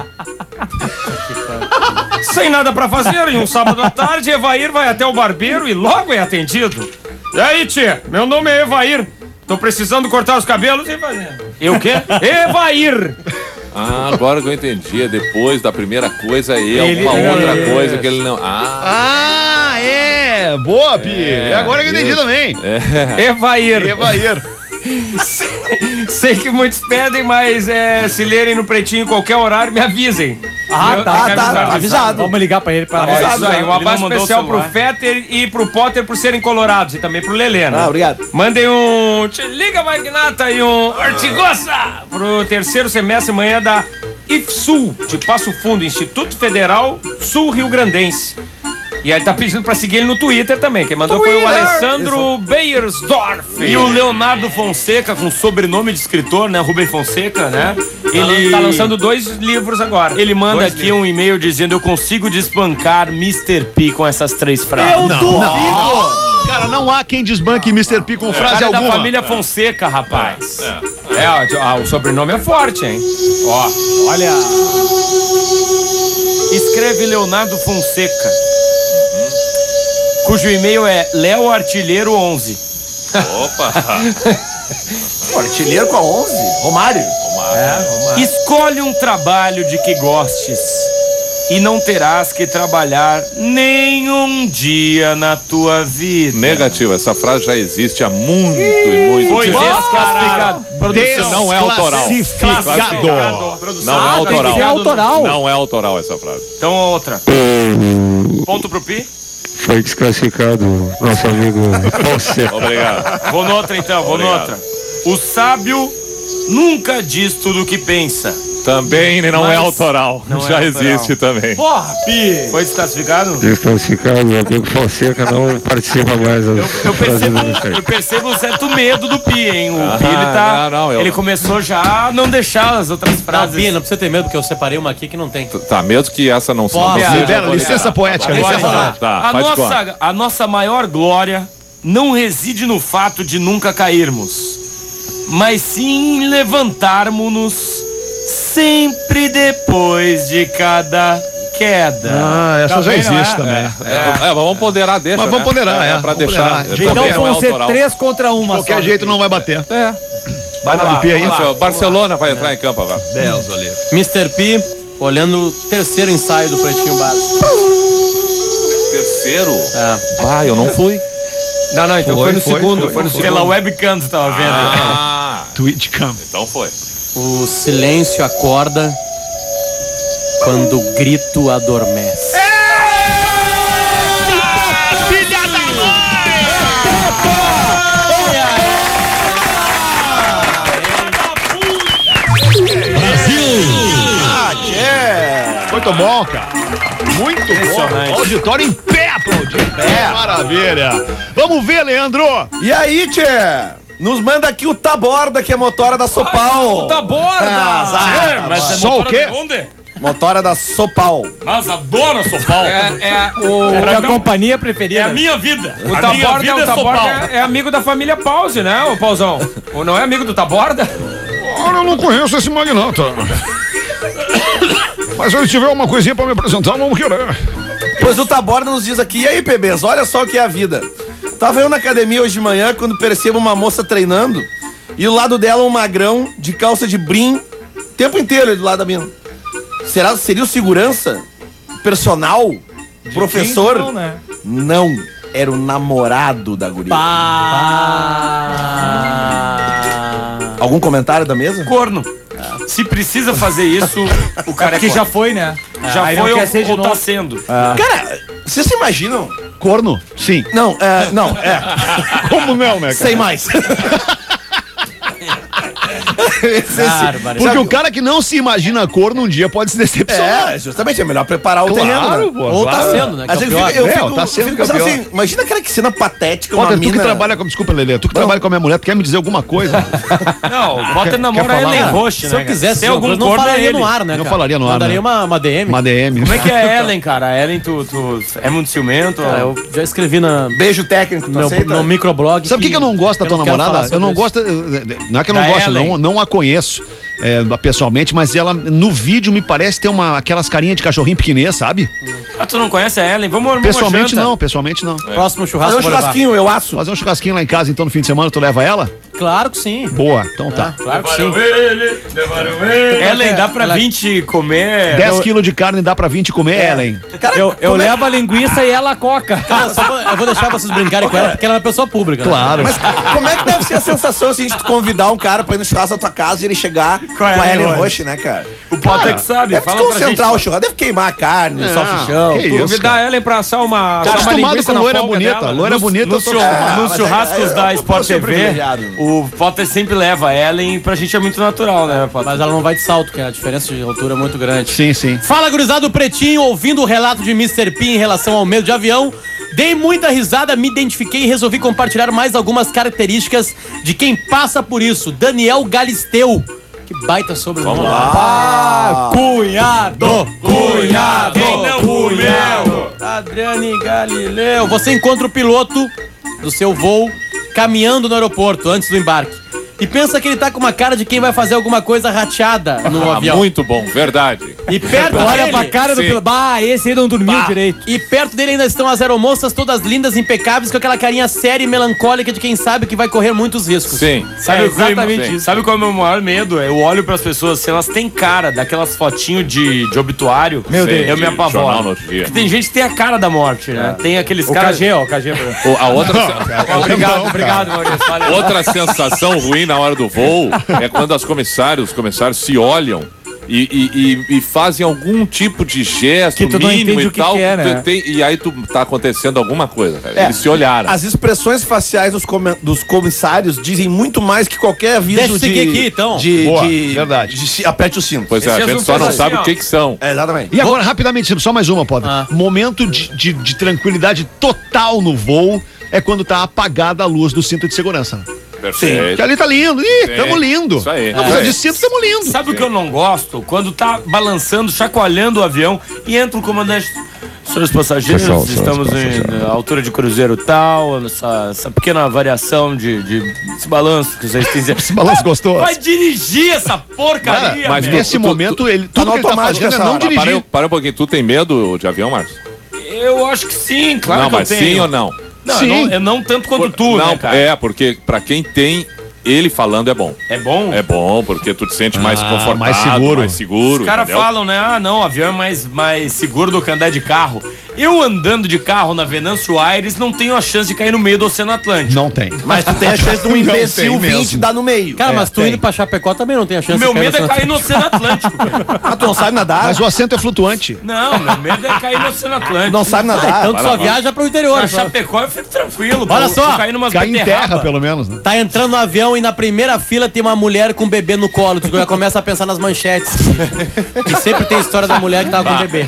Sem nada pra fazer, em um sábado à tarde, Evair vai até o barbeiro e logo é atendido. E aí, tia, meu nome é Evair. Tô precisando cortar os cabelos e fazer. Eu o quê? Evair! Ah, agora que eu entendi. Depois da primeira coisa e Ele- alguma outra é. coisa que ele não. Ah, Ah, é. Boa, Pi. É, agora que eu entendi isso. também. Evair! Evair. Sei que muitos pedem, mas é, se lerem no pretinho em qualquer horário, me avisem. Ah, Eu- tá, tem que tá, avisar disso. avisado. Vamos ligar pra ele pra É nós. isso aí, um Ele não abraço mandou o especial pro celular. Fetter e pro Potter por serem colorados e também pro Lelê, né? Ah, obrigado. Mandem um Te Liga Magnata e um Ortigosa pro terceiro semestre amanhã da I F SUL, de Passo Fundo, Instituto Federal Sul Rio Grandense. E aí tá pedindo pra seguir ele no Twitter também. Quem mandou foi o Alessandro Beiersdorf. E o Leonardo Fonseca, com sobrenome de escritor, né? Rubem Fonseca, né? Ele tá lançando dois livros agora. Ele manda Dois aqui livros. um e-mail dizendo: eu consigo desbancar mister P com essas três frases. Eu duvido! Cara, não há quem desbanque mister P com frase Cara da alguma. família Fonseca, rapaz. É, ó, ah, o sobrenome é forte, hein? Ó, Olha, Escreve Leonardo Fonseca, cujo e-mail é leoartilheiro onze. opa. Artilheiro com a onze? Romário. Escolhe um trabalho de que gostes e não terás que trabalhar nenhum dia na tua vida. Negativo, essa frase já existe há muito e muito Foi tempo. desclassificado. Produção não é autoral. Desclassificado. Não é tem autoral. que ser autoral. Não é autoral essa frase. Então outra. Ponto pro Pi. Foi desclassificado, nosso amigo Fonseca. Obrigado. Vou noutra então, vou Obrigado. noutra. O sábio nunca diz tudo o que pensa. Também não Mas é autoral. não já é autoral. existe também. Porra, Pi! Foi desclassificado? Desclassificado, o amigo Fonseca não participa mais das Eu frases percebo, musicais. eu percebo um certo medo do Pi, hein? O Pi, ele tá. não, não, eu- Ele começou já a não deixar as outras Não, frases. Pi, não precisa ter medo, porque eu separei uma aqui que não tem. Tá, mesmo que essa não Pode, seja. Libera, licença poética, Agora, licença tá, poética. Tá, a, faz conta. nossa, a nossa maior glória não reside no fato de nunca cairmos, mas sim em levantarmos-nos sempre depois de cada queda. Ah, essa já Também não existe é? também. É, é, vamos ponderar, deixa. Mas vamos né? ponderar, é. Pra Vamos deixar. ponderar. também então não é vão ser autoral. três contra uma. De qualquer só. jeito não vai bater. É. Vai na P aí. Isso, Barcelona vai entrar em campo agora. Deus, ali. mister P, olhando o terceiro ensaio do Pretinho Básico. Terceiro? É. Ah, eu não fui. Não, não, então foi, Foi, no foi, segundo. foi, Foi, no foi. segundo. Pela webcam você tava vendo. Ah, Twitch Cam. então foi. O silêncio acorda quando o grito adormece. Filha da mãe! Muito bom, cara. Muito bom. Auditório em pé, aplaudindo. É. Maravilha. Vamos ver, Leandro. E aí, tchê? Nos manda aqui o Taborda, que é motora da Sopal. Taborda! Ah, azar. Mas é Só o quê? motora de onde? Motora da Sopal. Mas adoro Sopal. É, é, o, É a pra- companhia é preferida. a minha vida. O A minha Taborda, vida o é Taborda Sopal. é, é amigo da família Pause, né, ô Pauzão? Ou não é amigo do Taborda? Olha, eu não conheço esse magnata. Mas se ele tiver uma coisinha pra me apresentar, vamos querer. Pois o Taborda nos diz aqui, e aí, P Bs, olha só o que é a vida. Tava eu na academia hoje de manhã, quando percebo uma moça treinando, e do lado dela um magrão, de calça de brim, o tempo inteiro do lado da mina. Será, seria o segurança? Personal? Professor? Não, né? Não, era o namorado da guria. Algum comentário da mesa? Corno. Se precisa fazer isso, o cara é Que corno. já foi, né? Já Aí foi não ou, quer ser de ou tá novo. sendo. Cara, vocês se imaginam? Corno? Sim. Não, é, não, é. Como não, né, cara? Sem mais. Esse- Bárbaro. Porque o cara que não se imagina corno um dia pode se decepcionar. É, justamente, é melhor preparar o terreno, Claro, né? pô. Ou tá claro. sendo, né? Que Às é o vezes eu pior. fico, eu É, fico, tá sendo fico que é pensando pior. assim, imagina aquela cena patética, uma Olha, tu mina... que trabalha com. Desculpa, Lelê. Tu que trabalha com a minha mulher, tu quer me dizer alguma coisa? Não, bota namora quer falar? Ellen Ah, Roche, Se eu né? quisesse, Tem algum algum não corno é falaria ele. no ar, né? Não cara? falaria no ar, Mandaria né? uma, uma D M. Uma D M. Como é que é Ellen, cara? A Ellen, tu, tu é muito ciumento? Ah, eu já escrevi na, Beijo técnico, tu no, meu, aceita? no microblog. Sabe o que, que eu não gosto da tua não quero namorada? falar Eu não sobre gosto. Não é que eu não Da gosto, Ellen. não, não a conheço é, pessoalmente, mas ela no vídeo me parece ter uma, aquelas carinhas de cachorrinho pequenês, sabe? Ah, tu não conhece a Ellen? Vamos arrumar uma Pessoalmente janta. não, pessoalmente não. isso. Próximo churrasco. Fazer um eu vou levar. churrasquinho, eu aço. Fazer um churrasquinho lá em casa então no fim de semana, tu leva ela? Claro que sim. Boa, então tá. Claro que sim. Ellen, dá pra vinte comer? dez quilos de carne dá pra vinte comer, Ellen. Eu, eu levo a linguiça e ela a coca. Cara, só vou- eu vou deixar vocês brincarem com ela, porque ela é uma pessoa pública. né? Claro. Mas como é que deve ser a sensação assim, de tu convidar um cara pra ir no churrasco da tua casa e ele chegar com a Ellen Ellen Roche. Roche, né, cara? O Potter que sabe. Deve Fala pra gente. desconcentrar o churrasco, deve queimar a carne, o salsichão. que tudo. isso, Convidar a Ellen pra assar uma. Tô assar uma acostumado linguiça com na loira folga bonita. dela. Loira Nos- bonita, nos, eu tô churra- acostumado. nos mas churrascos é- é- da eu Sport sou T V, privilegiado. o Potter sempre leva a Ellen e pra gente é muito natural, né, Potter? Mas ela não vai de salto, que a diferença de altura é muito grande. Sim, sim. Fala, gurizada do Pretinho, ouvindo o relato de mister P em relação ao medo de avião. Dei muita risada, me identifiquei e resolvi compartilhar mais algumas características de quem passa por isso. Daniel Galisteu. Que baita sobrenome. Ah, cunhado! Cunhado! Quem não comeu? Adriane Galileu. Você encontra o piloto do seu voo caminhando no aeroporto antes do embarque. E pensa que ele tá com uma cara de quem vai fazer alguma coisa rateada no Ah, avião. muito bom, verdade. E perto Olha dele, pra cara do Sim. piloto. Bah, esse aí não dormiu Bah, direito. E perto dele ainda estão as aeromoças todas lindas, impecáveis, com aquela carinha séria e melancólica de quem sabe que vai correr muitos riscos. Sim. Sabe, É o que- exatamente sim. isso. Sabe qual é o meu maior medo? Eu olho pras pessoas, se elas têm cara daquelas fotinhos de, de obituário, Meu Sim, Deus. eu me de jornal no apavoro. outro dia. Porque tem gente que tem a cara da morte, né? Tem aqueles O caras... K G, ó, o K G. O- A outra, Obrigado, obrigado, Maurício. Valeu. outra sensação ruim na hora do voo é quando as comissários, os comissários se olham e, e- e- e fazem algum tipo de gesto Que tu não mínimo entende e o que tal. que é, né? tu tem- e aí tu tá acontecendo alguma coisa, cara. É. Eles se olharam. As expressões faciais dos, come- dos comissários dizem muito mais que qualquer aviso Deixa eu de... seguir aqui, então. De, Boa, de- verdade. de se- aperte o cinto. Pois é, a Esses gente não só não fazem sabe assim, o que que são. É, exatamente. E agora, rapidamente, só mais uma, pode. Ah. Momento de, de- de tranquilidade total no voo é quando tá apagada a luz do cinto de segurança. né? Perfeito. Que ali tá lindo. Ih, Sim. tamo lindo. Isso aí. Não É. precisa de cinto, tamo lindo. Sabe o que eu não gosto? Quando tá balançando, chacoalhando o avião e entra o comandante. Senhores passageiros, Pessoal, senhores estamos passageiros. em uh, altura de cruzeiro tal, essa, essa pequena variação de, de esse balanço que vocês têm. Esse balanço gostoso. Vai dirigir essa porcaria, Mas meu. nesse tu- tu- momento, ele, tá tudo no que ele tá automático fazendo é essa não hora. Para, dirigir. um- para um pouquinho, tu tem medo de avião, Marcos? Eu acho que sim, claro não, que mas eu tenho. sim ou não? Não, Sim. Eu, não, eu não tanto quanto tu, não, né, cara? é, porque pra quem tem, ele falando é bom. É bom? É bom, porque tu te sente mais Ah, confortável, mais seguro. mais seguro. Os caras entendeu? falam, né? Ah, não, o avião é mais, mais seguro do que andar de carro. Eu andando de carro na Venâncio Aires não tenho a chance de cair no meio do Oceano Atlântico. Não tem. Mas tu tem a chance de um Não imbecil tem mesmo. vinte dar no meio. Cara, É, mas tu tem. indo pra Chapecó também não tem a chance O meu de cair medo é no cair no Oceano Atlântico. cara. Ah, tu não sabe nadar? Mas o assento é flutuante. Não, meu medo é cair no Oceano Atlântico. Não sabe nadar? Então tu só viaja pro interior. Na só. Chapecó eu fico tranquilo. Olha pô, só, vou cair numas Cai em beterraba. terra, pelo menos, né? Tá entrando no avião e na primeira fila tem uma mulher com um bebê no colo. Tu já começa a pensar nas manchetes. Que sempre tem história da mulher que tava com o bebê.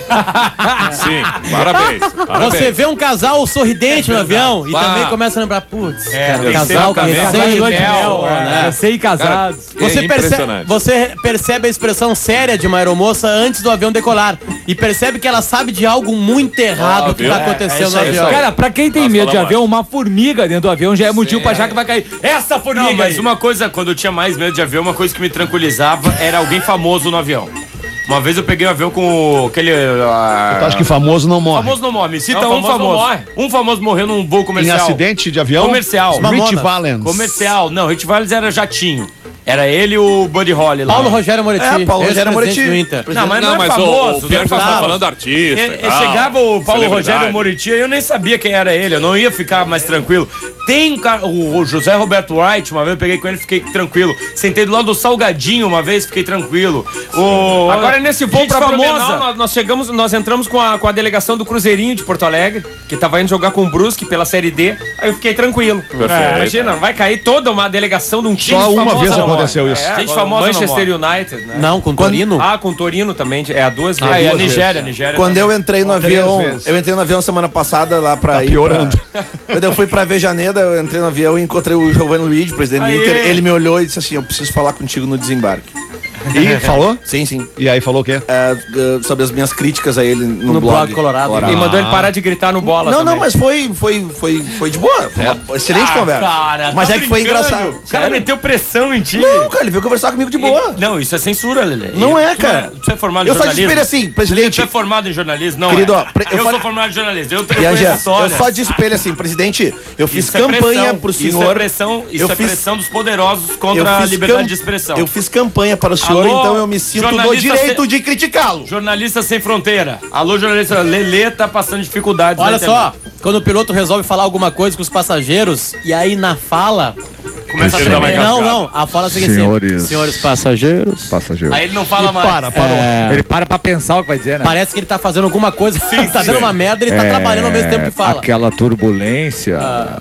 Sim, parabéns. parabéns. Você vê um casal sorridente no avião e Bah. também começa a lembrar, putz, É, cara, tem casal com sempre recém casal de lua de mel, mel, é. né? Recém-casados. É Você percebe, impressionante. você percebe a expressão séria de uma aeromoça antes do avião decolar e percebe que ela sabe de algo muito errado Ah, que viu? tá É, acontecendo é isso no aí, avião. isso aí. Cara, pra quem tem Nós medo de falamos avião, uma formiga dentro do avião já é motivo pra achar que vai cair. Essa formiga Não, mas aí. uma coisa, quando eu tinha mais medo de avião, uma coisa que me tranquilizava era alguém famoso no avião. Uma vez eu peguei um avião com o- aquele. ah, Tu acha que famoso não morre? famoso não morre. Me cita Não, um famoso não famoso. morre. Um famoso morreu num voo Em comercial. acidente de avião? Comercial. Rich Mamonas. Valens. Comercial. Não, Rich Valens era jatinho. Era ele e o Buddy Holly lá. Paulo Rogério Moretti, É, Paulo Rogério ex-presidente Moretti. do Inter. Não, mas não, Não, é mas o, famoso. o Pierre já né? tá falando artista. E- e e tal, chegava o Paulo celebridade. Rogério Moriti e eu nem sabia quem era ele, eu não ia ficar mais tranquilo. Tem um cara, o o José Roberto Wright, uma vez eu peguei com ele, fiquei tranquilo. Sentei do lado do Salgadinho uma vez, fiquei tranquilo. O... Agora nesse voo Gente pra famosa. Blumenau, nós, nós chegamos, nós entramos com a, com a delegação do Cruzeirinho de Porto Alegre, que tava indo jogar com o Brusque pela Série D. Aí eu fiquei tranquilo. Perfeito. É, imagina, vai cair toda uma delegação de um time Só uma famosa, vez não morre. aconteceu isso. É, Gente famosa não Manchester morre. United, né? Não, com Torino? Ah, com Torino também, é a duas Ah, e a vezes. Nigéria, a Nigéria. Quando eu entrei no Três avião, vezes. eu entrei no avião semana passada lá pra Tá ir. piorando. pra- Quando eu fui pra Vejaneda, eu entrei no avião e encontrei o Giovanni Luigi, presidente do Aê. Inter. Ele me olhou e disse assim: eu preciso falar contigo no desembarque. E falou? Sim, sim. E aí falou o quê? É, é, sobre as minhas críticas a ele no, No blog. blog Colorado. E mandou ele parar de gritar no bola Não, também. não, mas foi, foi, foi, foi de boa. Foi uma excelente Ah, conversa. cara, mas tá é que foi brincando. engraçado. O cara meteu pressão em ti. Não, cara, ele veio conversar comigo de boa. Não, isso é censura, Lelê. Não é, Tu cara. Tu é formado em Eu só disse jornalismo? pra ele assim, presidente. Tu é formado em jornalismo? Não Querido, é. ó, pre- eu eu falei- sou formado em jornalismo. Eu, eu E conheço Angé, eu história. só disse pra ele assim, presidente, eu fiz Isso é campanha pressão, pro Isso é senhor. pressão, isso eu é fiz- pressão dos poderosos eu contra a fiz liberdade cam- de expressão. Eu fiz campanha para o senhor, Alô, então eu me sinto no jornalista direito se- de criticá-lo. Jornalista sem fronteira. Alô, jornalista. Lelê tá passando dificuldades. Olha na só, quando o piloto resolve falar alguma coisa com os passageiros e aí na fala começa a Ele dá uma tremer. Não, engasgada. não, a fala segue Senhores. assim. Senhores passageiros. Passageiro. Aí ele não fala mais. Para, parou. Ele para pra pensar o que vai dizer, né? Parece que ele tá fazendo alguma coisa, tá dando uma merda e ele tá É, trabalhando ao mesmo tempo que fala. Aquela turbulência.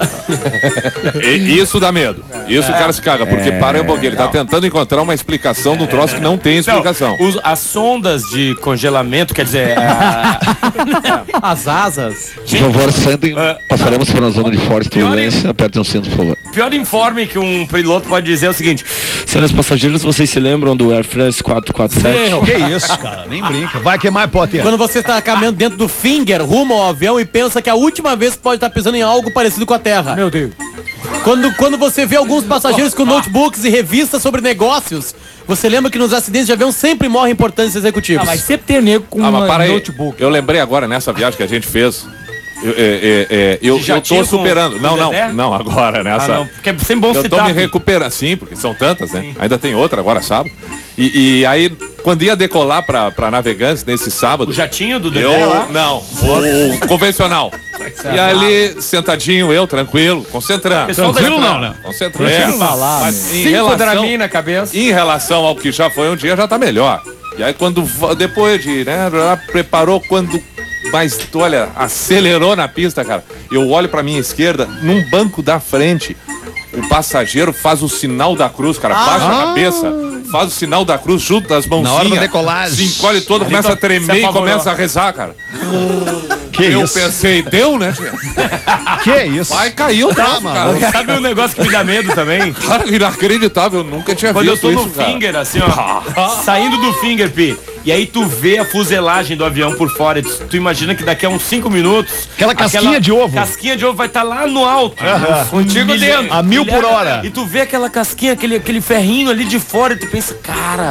E isso dá medo. Isso o cara se caga, porque para um pouquinho. Ele tá tentando encontrar uma explicação do troço que não tem explicação. Os- as sondas de congelamento, quer dizer, a- As asas. Por favor, sentem. Passaremos por uma zona de forte turbulência. Apertem o cinto, por favor. o pior informe que um piloto pode dizer é o seguinte: Senhores passageiros, vocês se lembram do Air France quatro quatro sete? Que isso, cara? Nem brinca. Vai que mais Potter. Quando você está caminhando dentro do finger rumo ao avião e pensa que a última vez que pode estar pisando em algo parecido com a Terra. Meu Deus. Quando, quando você vê alguns passageiros com notebooks e revistas sobre negócios, você lembra que nos acidentes de avião sempre morrem importantes executivos. Ah, mas sempre tem nego com Ah, mas um para aí. notebook. Eu lembrei agora nessa viagem que a gente fez. Eu, é, é, é, eu, Já eu tinha tô com- superando. com não, o não. Dedé? Não, agora Ah, nessa. não, porque é sempre bom Eu tô citar. me recuperando, sim, porque são tantas, né? Ainda tem outra agora, sábado. E, e aí, quando ia decolar pra, pra Navegantes nesse sábado. O jatinho do Dedé Eu, lá? não, o, o convencional. E ali, sentadinho, eu, tranquilo, concentrando. Pessoal da- Tranquilo não, né? Concentrando. Deixa É, ele falar, mas em Cinco relação, Dramin na cabeça. em relação ao que já foi um dia, já tá melhor. E aí, quando, va- depois de, né, já preparou, quando, mas, olha, acelerou na pista, cara. Eu olho pra minha esquerda, num banco da frente, o passageiro faz o sinal da cruz, cara, baixa a cabeça, faz o sinal da cruz, junta as mãozinhas. Na hora da decolagem. Se encolhe todo, começa a se tremer e apavorou. começa a rezar, cara. Que Eu isso? pensei, deu, né? Que isso? Vai cair o troço, cara. Sabe um negócio que me dá medo também? Cara, inacreditável, eu nunca tinha Quando eu visto tô no isso, cara. finger, assim, ó, saindo do finger, Pi, e aí tu vê a fuselagem do avião por fora, e tu, tu imagina que daqui a uns cinco minutos... Aquela casquinha de ovo. Casquinha de ovo vai estar lá no alto, contigo Milha- dentro. a mil por hora. E tu vê aquela casquinha, aquele, aquele ferrinho ali de fora, e tu pensa, cara,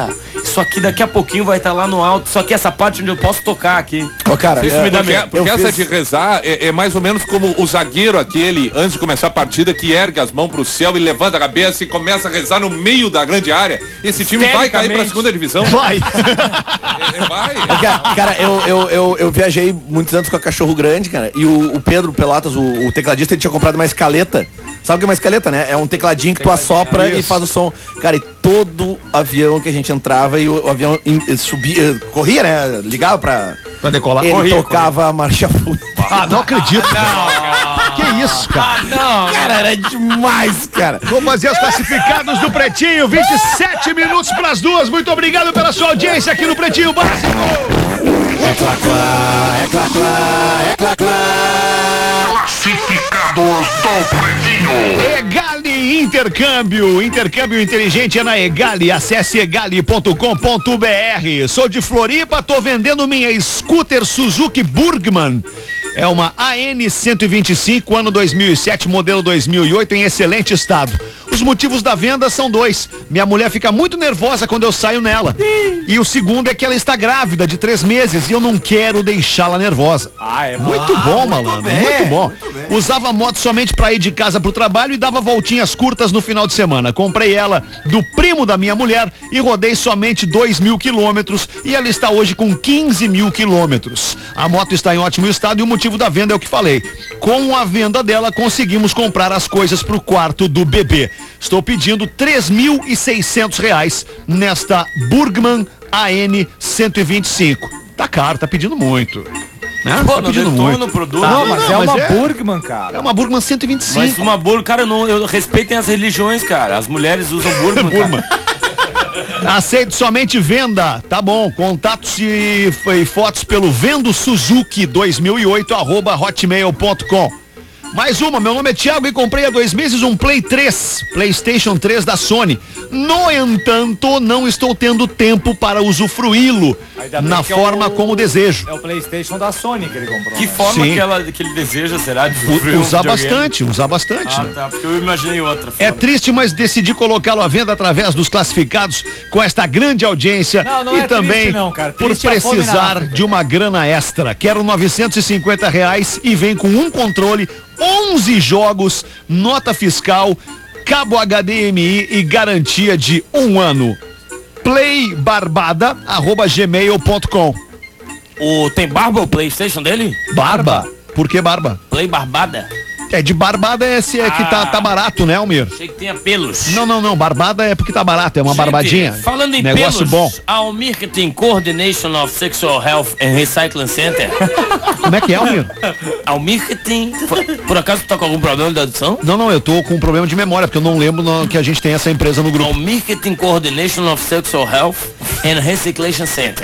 isso aqui daqui a pouquinho vai estar lá no alto, só que essa parte onde eu posso tocar aqui. Ô, cara, Isso é, me dá porque, medo. Porque eu essa fiz- de rezar é, é mais ou menos como o zagueiro aquele, antes de começar a partida, que ergue as mãos pro céu e levanta a cabeça e começa a rezar no meio da grande área. Esse time vai cair pra segunda divisão. Vai. É, é, vai. Cara, cara, eu, eu, eu, eu viajei muitos anos com a Cachorro Grande, cara, e o, o Pedro Pelatas, o, o tecladista, ele tinha comprado uma escaleta. Sabe o que é uma escaleta, né? É um tecladinho que tu assopra e faz o som. Cara, e todo avião que a gente entrava e o, o avião in- subia, corria, né? Ligava pra... Pra decolar. Ele Corria, tocava a marcha fúnebre. Ah, não acredito. Que isso, cara? Cara, era demais, cara. Vamos fazer os classificados do Pretinho, vinte e sete minutos para as duas. Muito obrigado pela sua audiência aqui no Pretinho Básico. É clá, clá, é clá, clá, é clá, clá. Classificados do Pretinho. Egali Intercâmbio. Intercâmbio inteligente é na Egali. Acesse egali ponto com ponto br. Sou de Floripa, tô vendendo minha scooter Suzuki Burgman. É uma A N cento e vinte e cinco, ano dois mil e sete, modelo dois mil e oito, em excelente estado. Os motivos da venda são dois. Minha mulher fica muito nervosa quando eu saio nela. E o segundo é que ela está grávida de três meses e eu não quero deixá-la nervosa. Ah, é Muito bom, malandro. Muito bom. Usava a moto somente pra ir de casa pro trabalho e dava voltinhas curtas no final de semana. Comprei ela do primo da minha mulher e rodei somente dois mil quilômetros e ela está hoje com quinze mil quilômetros. A moto está em ótimo estado e o motivo da venda é o que falei. Com a venda dela, conseguimos comprar as coisas pro quarto do bebê. Estou pedindo três mil e seiscentos reais nesta Burgman A N cento e vinte e cinco. Tá caro, tá pedindo muito. Né? Pô, Tá não pedindo retorno muito. no produto. Não, mas não, é mas uma é- Burgman, cara. É uma Burgman cento e vinte e cinco. Mas uma burma, cara, não, eu respeitem as religiões, cara. As mulheres usam burma, Burma. cara. Aceito somente venda, tá bom. Contatos e, e fotos pelo Vendo Suzuki dois mil e oito arroba hotmail ponto com. Mais uma, meu nome é Thiago e comprei há dois meses um Play três, PlayStation três da Sony. No entanto, não estou tendo tempo para usufruí-lo Ainda bem na que é forma o- como desejo. É o PlayStation da Sony que ele comprou. Que né? forma Sim. que, ela, que ele deseja, será? De U- sofrer um usar videogame? bastante, usar bastante. Ah, né? tá, porque eu imaginei outra É forma. triste, mas decidi colocá-lo à venda através dos classificados com esta grande audiência Não, não e é também triste não, cara. por Triste é a fome na precisar África. de uma grana extra. Quero novecentos e cinquenta reais e vem com um controle, onze jogos, nota fiscal, cabo H D M I e garantia de um ano. playbarbada arroba gmail ponto com. O, tem barba o PlayStation dele? Barba? Por que barba? Play Barbada? É, de barbada é, se é que tá, tá barato, né, Almir? Achei que tinha pelos. Não, não, não. Barbada é porque tá barato. É uma Gente, barbadinha. Falando em Negócio pelos, bom. a Marketing Coordination of Sexual Health and Recycling Center. Como é que é, Almir? A Marketing. Por, por acaso tu tá com algum problema de audição? Não, não, eu tô com um problema de memória, porque eu não lembro no- que a gente tem essa empresa no A grupo. Marketing Coordination of Sexual Health and Recycling Center.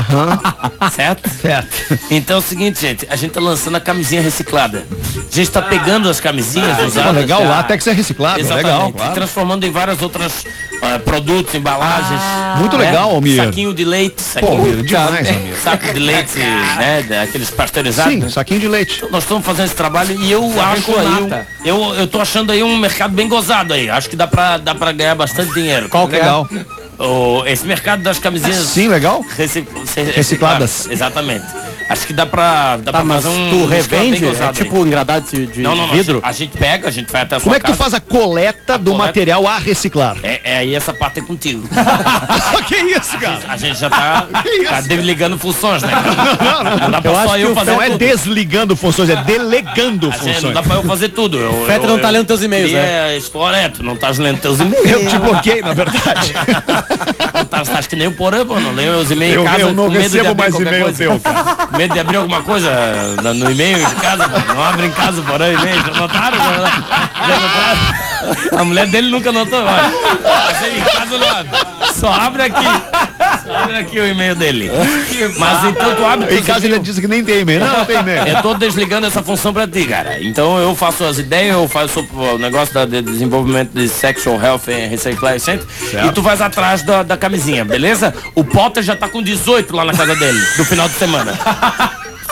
Certo? Certo. Então é o seguinte, gente, a gente tá lançando a camisinha reciclada. A gente tá pegando as camisinhas Ah, usadas. legal, já. látex é reciclado, Exatamente, legal, e claro. transformando em várias outras ah, produtos, embalagens. Muito né? legal, Almir. Saquinho de leite, Pô, saquinho, Almir, demais, Almir. saco de leite, né, daqueles pasteurizados. Sim, né? saquinho de leite. Nós estamos fazendo esse trabalho e eu acho com aí, um, nata. eu, eu tô achando aí um mercado bem gozado aí. Acho que dá pra, dá pra ganhar bastante dinheiro. Qual que é? Legal. O, esse mercado das camisinhas Sim, legal. reci- se- Recicladas. Exatamente. Acho que dá pra, dá Tá, pra mas fazer um tu um revende? bem É gozado aí. tipo engradado de, de Não, não, não. vidro? A gente pega, a gente vai até a sua Como é que tu casa. faz a coleta do coleta- material a reciclar? É, é aí essa parte é contigo. que isso, cara? A gente já tá, isso? tá desligando funções, né? Não, não, Não dá pra Eu só acho que eu o fazer Não é tudo. desligando funções, é delegando A gente, não funções. dá pra eu fazer tudo. Eu, Fetter eu- não tá eu lendo teus e-mails, queria né? explorar, tu não tá lendo teus e-mails. Eu te bloqueei, na verdade. Tu tá, tá, acho que nem o Porã, pô, não leio os e-mails Eu, em casa eu não com medo de recebo abrir mais qualquer e-mail coisa. teu, cara. Com medo de abrir alguma coisa no, no e-mail de casa, pô. Não abre em casa o Porã e-mail. Já notaram? Já, já notaram? A mulher dele nunca notou, olha. Assim, em casa não abre. Só abre aqui. Só abre aqui o e-mail dele. Mas então tu abre Em teus casa ele e-mails. disse que nem tem e-mail. Não, não tem e-mail. Eu tô desligando essa função pra ti, cara. Então eu faço as ideias, eu faço o negócio da, de desenvolvimento de Sexual Health and Recycling Center e tu vais atrás da, da camisinha, beleza? O Potter já tá com dezoito lá na casa dele, do final de semana.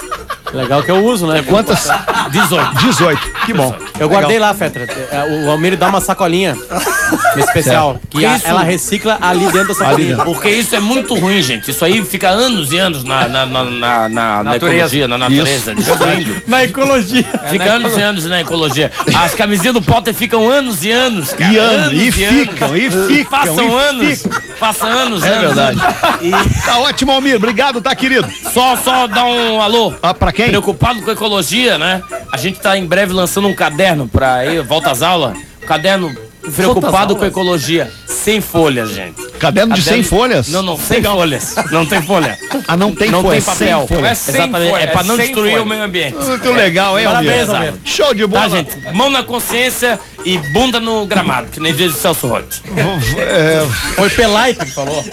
Legal que eu uso, né? Quantas? dezoito. dezoito. Que bom. Eu guardei lá, Fetra. O Almir dá uma sacolinha especial. Que a- Isso. ela recicla ali dentro da sacolinha. Porque isso é muito ruim, gente. Isso aí fica anos e anos na, na, na, na, na, na ecologia, na natureza. destruindo. Na ecologia. Fica anos e anos na ecologia. As camisinhas do Potter ficam anos e anos, cara. E anos, e ficam, e ficam, Passam e anos. Passam anos, É anos. verdade. Tá ótimo, Almir. Obrigado, tá, querido? Só, só dar um alô. Ah, pra quem? Preocupado com a ecologia, né? A gente tá em breve lançando um caderno pra aí, volta às aulas. Caderno preocupado com a ecologia. Sem folhas, gente. Caderno de cem folhas? Não, não, sem folhas. Não tem folha. Ah, não tem não folha. tem papel. Sem folha. É sem Exatamente. folha, É pra é não sem destruir folha. o meio ambiente. Muito legal, hein, Parabéns, Almir? Almir. Show de bola. Tá, gente? Mão na consciência e bunda no gramado, que nem diz o Celso Roth. É, Foi Pelaita que falou.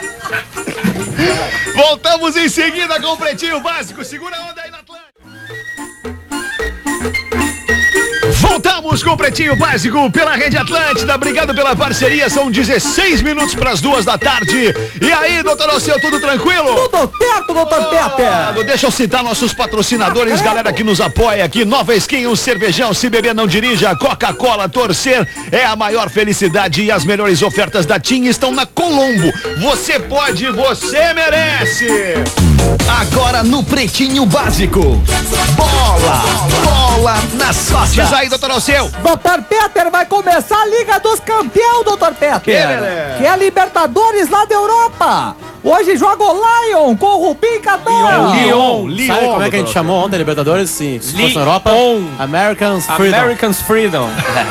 voltamos em seguida com o Pretinho Básico. Segura a onda aí na Atlântica. Voltamos com o Pretinho Básico pela Rede Atlântida. Obrigado pela parceria. São dezesseis minutos para as duas da tarde. E aí, doutor Alceu, tudo tranquilo? Tudo certo, doutor Peter. Deixa eu citar nossos patrocinadores, galera que nos apoia aqui. Nova Skin, um cervejão, se beber não dirija. Coca-Cola, torcer é a maior felicidade e as melhores ofertas da TIM estão na Colombo. Você pode, você merece. Agora no Pretinho Básico. Bola, bola nas costas. Diz aí, doutor Alceu. doutor Peter, vai começar a Liga dos Campeões, doutor Peter. Que, Lelé? Que é a Libertadores lá da Europa. Hoje joga o Lion com o Rubim Catão. Lyon. Lyon, Sabe como é que a gente doutor chamou ontem, Libertadores? Se, se fosse Lyon. na Europa? Americans Freedom. Americans Freedom.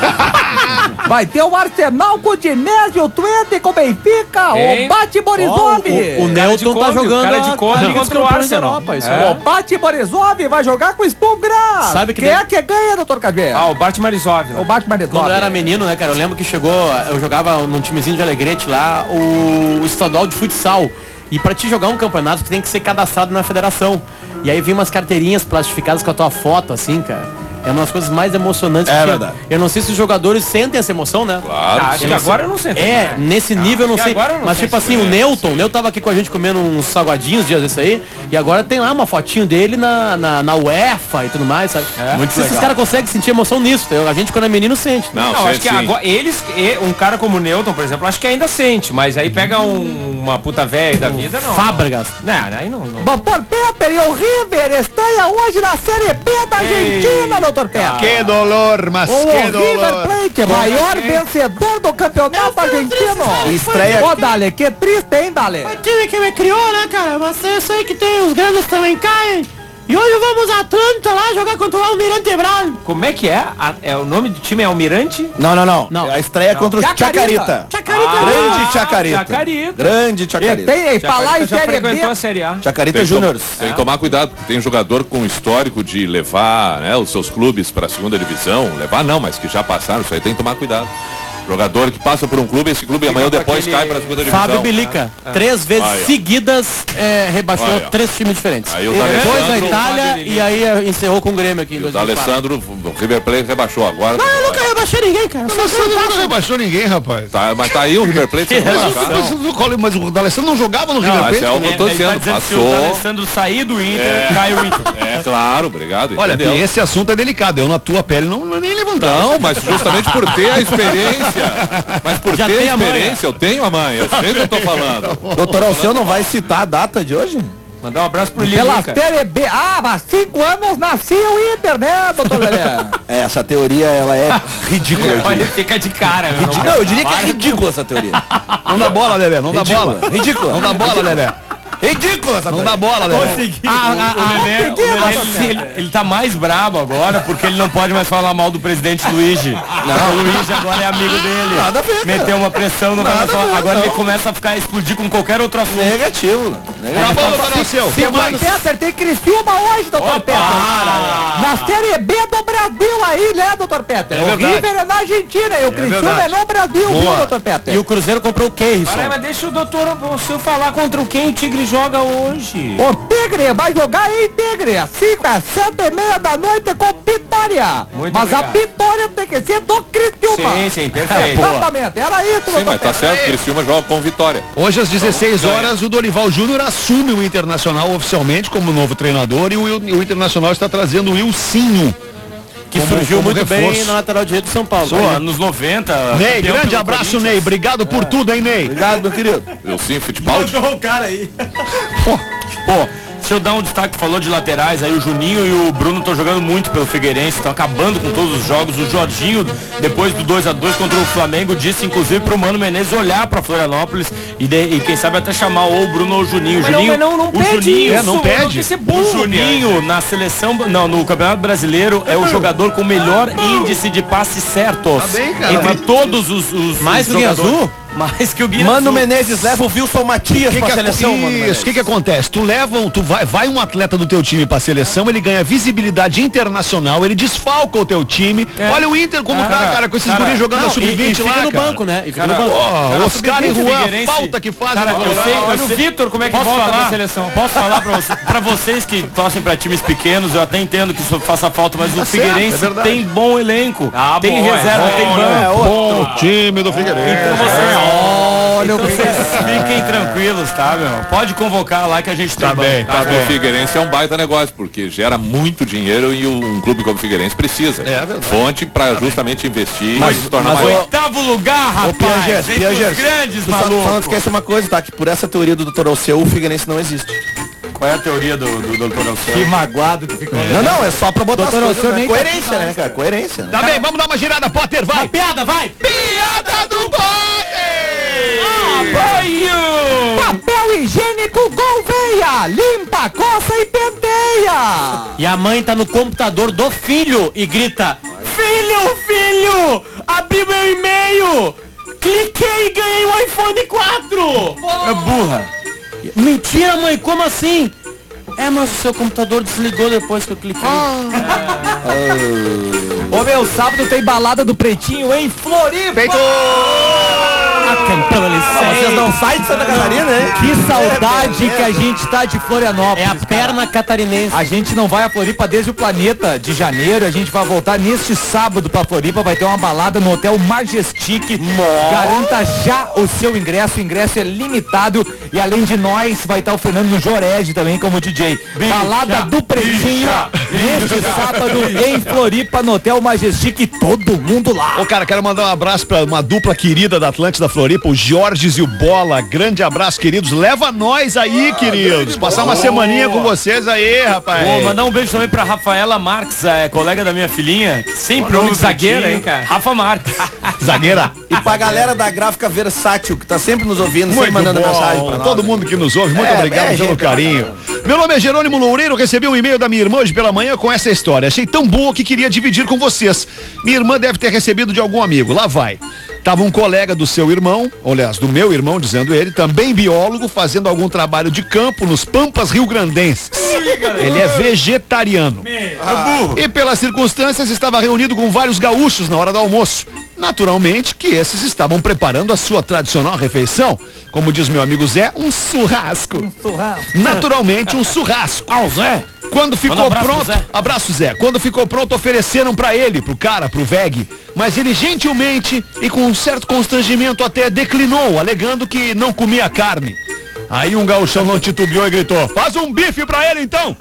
Vai ter o Arsenal com o Dinésio, o Twente com o Benfica, Hein? o Bate Borisov. O, o Cara de Nelton tá Kombi, jogando cara de a- Kombi a Liga dos contra o Campeões da Arsenal. Europa, isso É. aí. O Bate Borisov vai jogar com o Spungras. Sabe que Quem tem- é que ganha, doutor Caveira? Ah, o Bart Marisov. O Bate Borisov. Quando eu era menino, né, cara, eu lembro que chegou, eu jogava num timezinho de Alegrete lá, o, o estadual de futsal. E pra te jogar um campeonato, tu tem que ser cadastrado na federação. E aí vem umas carteirinhas plastificadas com a tua foto, assim, cara. É uma das coisas mais emocionantes que É tinha. verdade. Eu não sei se os jogadores sentem essa emoção, né? Claro. Ah, acho que agora eu não sei. É, nesse nível eu não que sei. agora eu não Mas sei tipo se assim, o Newton, o Newton tava aqui com a gente comendo uns salgadinhos dias desse aí. E agora tem lá uma fotinho dele na, na, na UEFA e tudo mais, sabe? Muito Esses legal. caras conseguem sentir emoção nisso. A gente quando é menino sente. Né? Não, Não, sim, acho que sim. agora, eles, e- um cara como o Newton, por exemplo, acho que ainda sente, mas aí pega um- uma puta velha da vida, não. Fábricas. Não, aí não. não. Doutor Peter e o River estreia hoje na Série B da Argentina, doutor Peter. Que dolor, mas O que River dolor. Plate, maior vencedor do campeonato argentino. Estreia Ô, Dale, que triste, hein, Dale? O time que me criou, né, cara? Mas eu sei que tem os grandes também caem. E hoje vamos a Atlanta lá jogar contra o Almirante Brown. Como é que é? A- é o nome do time é Almirante? Não, não, não. Não. A estreia é contra o Chacarita. Chacarita. Grande Chacarita. Chacarita. Grande E Chacarita. tem, e falar em já Série B, frequentou a Série A. Chacarita Tem que, tom- Júnior. tem que tomar cuidado, porque tem jogador com histórico de levar, né, os seus clubes para a segunda divisão. Levar não, mas que já passaram, isso aí tem que tomar cuidado. Jogador que passa por um clube, esse clube amanhã ou com depois aquele cai para a segunda divisão. Fábio Bilica, três vezes Aí, ó. seguidas é, rebaixou Aí, ó. três times diferentes. Aí o Dois na D'Alessandro- Itália e aí é, encerrou com o Grêmio aqui em O dois mil e quatro. Alessandro, o River Plate rebaixou agora. Eu nunca rebaixei ninguém, cara. Só Você não rebaixou ninguém, rapaz. Tá, mas tá aí o River Plate sendo rebaixado. Mas, mas o D'Alessandro não jogava no River Mas Plate? é o que eu tô Ele tá dizendo, dizendo que se o passou. Alessandro sair do Inter, cai o Inter. É claro, obrigado. Olha, entendeu? tem esse assunto é delicado. Eu na tua pele não, não nem levantava. Não, mas justamente por ter a experiência. Mas por Já ter tem a a manha. experiência, eu tenho a mãe. Eu sei o que eu tô falando. Doutor Alceu não vai citar a data de hoje? Mandar um abraço pro pela Lilica. Série B. Ah, mas cinco anos nascia o Inter, né, doutor Lelé? É, essa teoria, ela é ridícula. eu Olha, diria. ele fica de cara, meu. Não, eu diria que é ridícula essa teoria. Não dá bola, Lelé. Não dá Ridícula. bola. Ridícula. Não dá bola, Lelé. Ridícula essa Não teoria. dá bola, Lelé. Ah, ah, ah, O Lelé, o Lelé, ele, ele- ele tá mais brabo agora porque ele não pode mais falar mal do presidente Luigi. Não, o Luigi agora é amigo dele. Nada a ver, cara. Meteu uma pressão, não vai mais Nada a falar. ver, Agora não. ele começa a ficar explodir com qualquer outro assunto. Negativo. Tá bom, doutor Alceu. Doutor Peter, tem Criciúma hoje, doutor Peter. Na Série B do Brasil aí, né, doutor Peter? o verdade. River é na Argentina e o Criciúma verdade. é no Brasil, viu, doutor Peter? E o Cruzeiro comprou o Keirson. Olha, mas deixa o doutor Alceu falar contra o quem o Tigre joga hoje. O Tigre vai jogar em Tigre, cinco às sete e meia da noite com Vitória. Muito Mas obrigado. a vitória tem que ser do Criciúma. Sim, sim, perfeito. Exatamente, era isso. Sim, mas tá certo, o Criciúma joga com vitória. Hoje às dezesseis horas o Dorival Júnior assume o Internacional oficialmente como novo treinador e o, o Internacional está trazendo o Wilsinho. Que Como- surgiu como muito bem reforço. na lateral direito do São Paulo. Pô, anos noventa. Ney, campeão grande pelo abraço, Corinthians. Ney. Obrigado por tudo, hein, Ney? Obrigado, meu querido. Eu sim, futebol. o cara aí. Pô, deixa eu dar um destaque, falou de laterais, aí o Juninho e o Bruno estão jogando muito pelo Figueirense, estão acabando com todos os jogos. O Jorginho, depois do dois a dois contra o Flamengo, disse inclusive pro Mano Menezes olhar pra Florianópolis e, de- e quem sabe até chamar ou o Bruno ou o Juninho. Mas não, Juninho, mas não, não o pede Juninho, É, não pede. o Juninho na seleção, não, no Campeonato Brasileiro é o jogador com o melhor índice de passes certos. Tá bem, cara. Entre todos os, os Mais os que o Guiazul? jogadores. Mais que o Guiazul. Mano Menezes leva o Wilson Matias Que pra que a- seleção, Mano Menezes. Isso, o que que acontece? Tu leva, um- tu vai, vai um atleta do teu time pra seleção, ele ganha visibilidade internacional, ele desfalca o teu time. Olha o Inter como tá, cara, com esses cara, guris jogando Não, a sub e, e vinte fica lá, no cara. banco, né? E fica Cara, no banco. Ó, Cara, Oscar e sub-vinte Juan, Figueirense. falta que fazem. Cara, eu agora. sei, Olha eu o sei. Vitor, como é que Posso volta falar, na seleção? Posso falar pra, você, pra vocês que torcem pra times pequenos, eu até entendo que isso faça falta, mas o Tá certo, é Figueirense verdade. tem bom elenco. Ah, tem bom, é reserva, bom, tem né? banco. Bom time do Figueirense. Então vocês, Olha então o vocês fiquem tranquilos, tá, meu? Pode convocar lá que a gente tem Tá banco. bem, tá O bem. Figueirense é um baita negócio, porque gera muito dinheiro e um clube como o Figueirense precisa. É verdade. Fonte pra justamente investir e se tornar mas maior. Oitavo lugar, rapaz. Piangers, entre os Piangers, grandes, tu só, só não maluco. esquece uma coisa, tá? Que por essa teoria do doutor Alceu, o Figueirense não existe. Qual é a teoria do, do doutor Alceu? Que magoado que ficou. Não, não, é só pra botar Doutor as coisas, Alceu né? nem Coerência, né, cara? Coerência, né? Tá bem, vamos dar uma girada, Potter, vai. Piada, vai! Piada do Apoio! Papel higiênico Gouveia! Limpa, coça e penteia! E a mãe tá no computador do filho e grita: Filho, filho! Abri meu e-mail! Cliquei e ganhei um iPhone quatro! É burra. Mentira, mãe, como assim? É, mas o seu computador desligou depois que eu cliquei. Ô meu, sábado tem balada do Pretinho em Floripa! Vocês não saem de Santa Catarina, hein? Que saudade que a gente tá de Florianópolis. É a perna catarinense. A gente não vai a Floripa desde o Planeta de janeiro. A gente vai voltar neste sábado pra Floripa. Vai ter uma balada no Hotel Majestic. Garanta já o seu ingresso. O ingresso é limitado. E além de nós, vai estar o Fernando Jorege também como D J. Balada do Pretinho neste sábado em Floripa no Hotel Majestic. Todo mundo lá. Ô, cara, quero mandar um abraço pra uma dupla querida da Atlântida Floripa, o Jorges e o Bola. Grande abraço, queridos. Leva nós aí, queridos. Passar uma semaninha com vocês aí, rapaz. Vou mandar um beijo também pra Rafaela Marques, é, colega da minha filhinha, que sempre ouve zagueira, Pretinho. hein, cara? Rafa Marques. Zagueira. E pra galera da gráfica Versátil, que tá sempre nos ouvindo, sempre Muito mandando bom. mensagem pra nós. Todo mundo que nos ouve, muito É, obrigado é, pelo gente, carinho. Meu nome é Jerônimo Loureiro, recebi um e-mail da minha irmã hoje pela manhã com essa história. Achei tão boa que queria dividir com vocês. Minha irmã deve ter recebido de algum amigo. Lá vai. Tava um colega do seu irmão, aliás, do meu irmão, dizendo ele, também biólogo, fazendo algum trabalho de campo nos Pampas Rio-Grandenses. Ele é vegetariano. E pelas circunstâncias estava reunido com vários gaúchos na hora do almoço. Naturalmente que esses estavam preparando a sua tradicional refeição. Como diz meu amigo Zé, um churrasco. Naturalmente um churrasco. Ah, o Zé? Quando ficou Manda um abraço pronto, pro Zé. abraço Zé. Quando ficou pronto, ofereceram pra ele, pro cara, pro Veg, mas ele gentilmente e com um certo constrangimento até declinou, alegando que não comia carne. Aí um gauchão não titubeou e gritou: faz um bife pra ele então.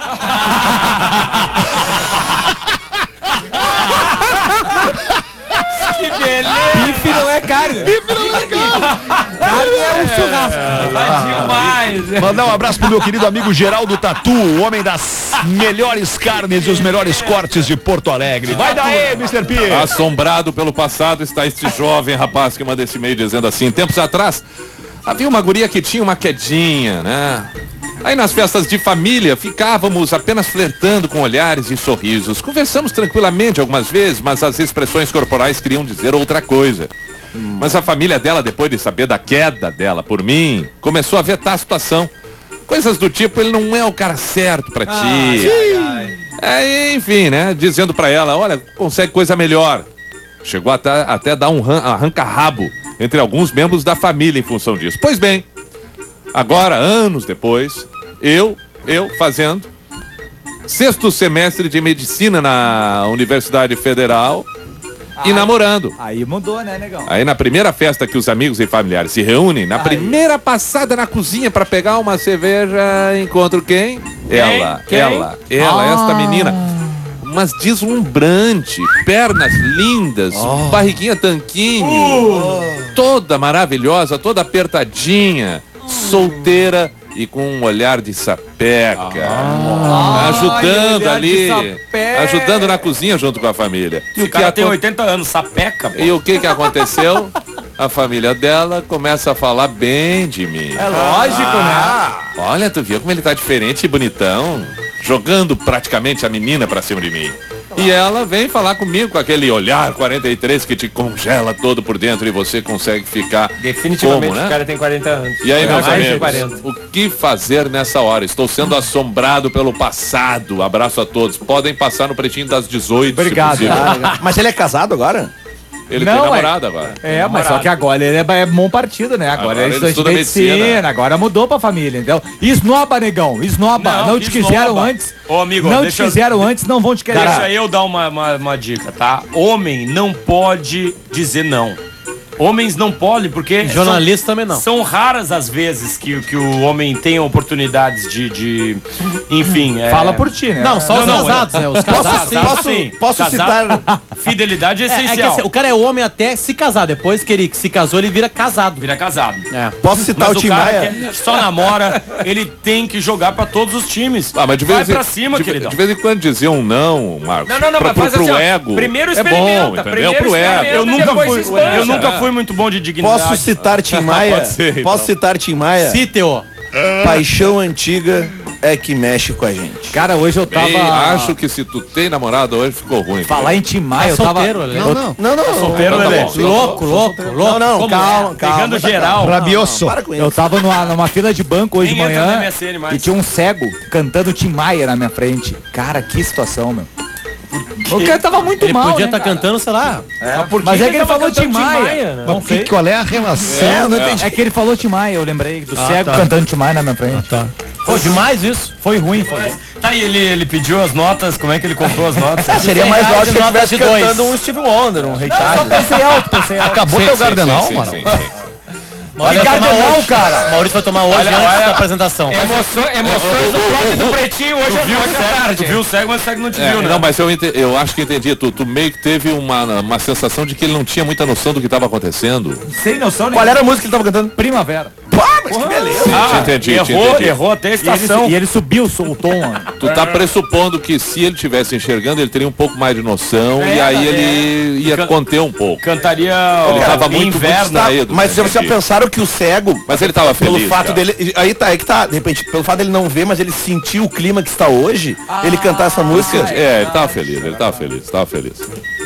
Que beleza! Bife não é carne. Bife não é carne. Carne é um churrasco. Vai demais! Mandar um abraço pro meu querido amigo Geraldo Tatu, o homem das melhores carnes e os melhores cortes de Porto Alegre. Vai daí, mister P. Assombrado pelo passado está este jovem rapaz que manda esse e-mail dizendo assim: tempos atrás havia uma guria que tinha uma quedinha, né? Aí nas festas de família ficávamos apenas flertando com olhares e sorrisos. Conversamos tranquilamente algumas vezes, mas as expressões corporais queriam dizer outra coisa. Mas a família dela, depois de saber da queda dela por mim, começou a vetar a situação. Coisas do tipo: ele não é o cara certo pra ti. É, enfim, né? Dizendo pra ela: olha, consegue coisa melhor. Chegou até, até dar um ran- arranca-rabo entre alguns membros da família em função disso. Pois bem, Agora, anos depois, eu, eu fazendo sexto semestre de medicina na Universidade Federal e namorando. Aí mudou, né, negão? Aí na primeira festa que os amigos e familiares se reúnem, na Aí. primeira passada na cozinha pra pegar uma cerveja, encontro quem? Ela, Quem? ela, ela, esta menina. Mas deslumbrante, pernas lindas, barriguinha tanquinho, toda maravilhosa, toda apertadinha, solteira e com um olhar de sapeca, ajudando olhar de ali, sapeca. ajudando na cozinha junto com a família. E O o que cara tem acon- oitenta anos, sapeca, pô. e o que que aconteceu? A família dela começa a falar bem de mim. É lógico, né? Olha, tu viu como ele tá diferente e bonitão? Jogando praticamente a menina pra cima de mim. E ela vem falar comigo com aquele olhar quarenta e três que te congela todo por dentro e você consegue ficar Definitivamente como, né? o cara tem quarenta anos. E aí, meus Mais de amigos, quarenta. o que fazer nessa hora? Estou sendo assombrado pelo passado. Abraço a todos. Podem passar no pretinho das dezoito, Obrigado. se possível. Mas ele é casado agora? Ele Não, tem é- namorada agora. É, mas só que agora ele é, é bom partido, né? Agora, Agora ele é ele estudante estuda de medicina, medicina. agora mudou pra família, então. Esnoba, negão, esnoba. Não, Não, te que quiseram esnoba. antes. Ô, amigo, não te deixa eu- quiseram antes, não vão te querer. Deixa eu dar uma, uma, uma dica, tá? Homem não pode dizer não. Homens não podem, porque... Jornalista também não. São raras as vezes que, que o homem tem oportunidades de... de enfim... é- Fala por ti, né? Não, só os Não, não, casados, né? Os Posso- casados. sim. Posso, sim. posso Casado- citar... Fidelidade é É, é que essencial. assim, o cara é homem até se casar. Depois que ele se casou, ele vira casado. Vira casado. É. Posso citar Mas o o Tim cara Maia? que só namora, ele tem que jogar pra todos os times. Ah, mas de Vai vez, em- pra cima, de, queridão. de vez em quando dizer um não, Marcos. Não, não, não, pra, mas faz pro, assim, pro ó, ego. primeiro é bom, experimenta, entendeu? primeiro Pro ego. experimenta, Eu nunca depois fui- expande. Eu é. nunca fui muito bom de dignidade. Posso citar Tim Maia? Pode ser, então. Posso citar Tim Maia? Cite-o. Paixão antiga é que mexe com a gente. Cara, hoje eu tava... Ei, acho que se tu tem namorado hoje ficou ruim. Falar em Tim Maia, eu tava... solteiro, Lelê. eu- Não, não. não solteiro, Então tá Lelê. bom. Louco, louco, louco. Não, não, Como calma, é? calma. Pegando tá geral. calma. Rabioso. Para com isso. Eu tava numa, numa fila de banco hoje de Nem entra no manhã M S N mais. e tinha um cego cantando Tim Maia na minha frente. Cara, que situação, meu. O cara tava muito Ele mal, podia né, estar cara? cantando, sei lá. Mas é que ele tava falou Tim cantando Tim Maia. Maia, né? Não Que- sei. Qual é a relação? É, não entendi. É que ele falou Tim Maia, eu lembrei do Ah, cego tá. cantando Tim Maia na minha frente. Tá. Pô, demais isso. Foi ruim, foi. Tá aí, ele, ele pediu as notas, como é que ele comprou as notas? Seria mais reais lógico de que ele nota estivesse de dois. cantando um Steve Wonder, um Rei Só Charles. pensei alto, pensei alto. Acabou Sim, teu sim, Gardenal, sim, sim, mano? sim, sim. Maurício vai tomar hoje. cara. Maurício vai tomar hoje Olha, antes olha. da apresentação. Emoções, emoções do bloco do Pretinho hoje Tu viu é o cego, tarde. tu viu o cego, mas o cego não te É, viu, né? não, mas eu, ente- eu acho que entendi. Tu, tu meio que teve uma, uma sensação de que ele não tinha muita noção do que estava acontecendo. Sem noção Qual era a música que ele tava cantando? Primavera. Pá, mas que beleza. Te entendi, te errou, entendi. errou até a E ele, estação. e ele subiu o tom. ó. Tu tá pressupondo que se ele estivesse enxergando, ele teria um pouco mais de noção É, e aí é. ele ia Can- conter um pouco. Cantaria Ele ó, tava muito, muito inverno. distraído. Mas né, vocês já entendi. pensaram que o cego, Mas ele tava pelo feliz. fato cara. dele. Aí tá, aí que tá. De repente, pelo fato dele não ver, mas ele sentiu o clima que está hoje, ele cantar essa música. É, ele tava feliz, ele tava feliz, tava feliz.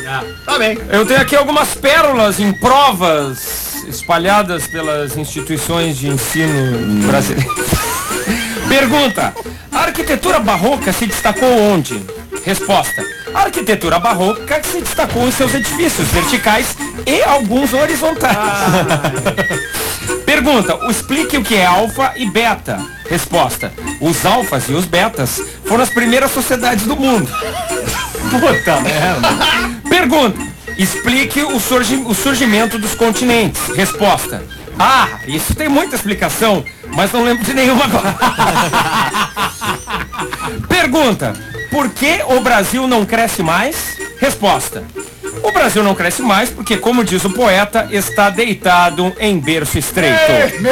Eu tenho aqui algumas pérolas em provas espalhadas pelas instituições de ensino brasileiras. Pergunta: a arquitetura barroca se destacou onde? Resposta: a arquitetura barroca se destacou em seus edifícios verticais e alguns horizontais. Pergunta: explique o que é alfa e beta. Resposta: os alfas e os betas foram as primeiras sociedades do mundo. Puta merda. Pergunta: explique o, surgi- o surgimento dos continentes. Resposta: ah, isso tem muita explicação, mas não lembro de nenhuma agora. Pergunta: por que o Brasil não cresce mais? Resposta: o Brasil não cresce mais porque, como diz o poeta, está deitado em berço estreito.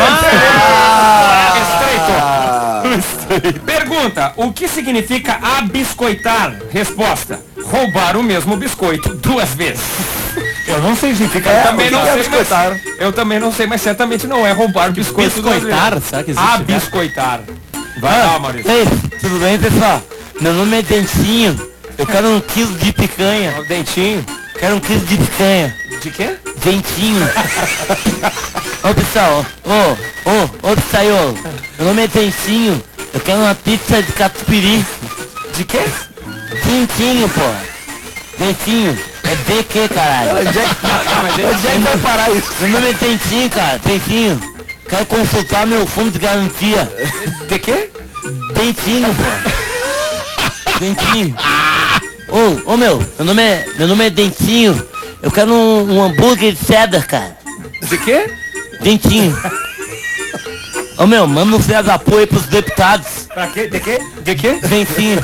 Ah, estreito. Pergunta: o que significa abiscoitar? Resposta: roubar o mesmo biscoito duas vezes. Eu não sei o que significa. Eu também o que não que é sei, abiscoitar? mas, eu também não sei, mas certamente não é roubar biscoito duas Biscoitar? vezes. Será que existe? Abiscoitar. Vai lá, Maurício. Ei, tudo bem, pessoal? Meu nome é Dentinho. Eu quero um quilo de picanha. Dentinho. Quero um quilo de picanha. De quê? Dentinho. Ô, pessoal. Ô, ô, ô, pizzaiolo. Meu nome é Dentinho. Eu quero uma pizza de catupiry. De quê? Dentinho, pô. Dentinho. É D Q, caralho. Onde é que vai parar isso? Meu nome é Dentinho, cara. Dentinho. Quero consultar meu fundo de garantia. De quê? Dentinho, pô. Dentinho. Ô, ô meu, meu nome é, meu nome é Dentinho. Eu quero um, um hambúrguer de cheddar, cara. De quê? Dentinho. Ô meu, manda um filho da porra aí pros deputados. Pra quê? De quê? De quê? Dentinho.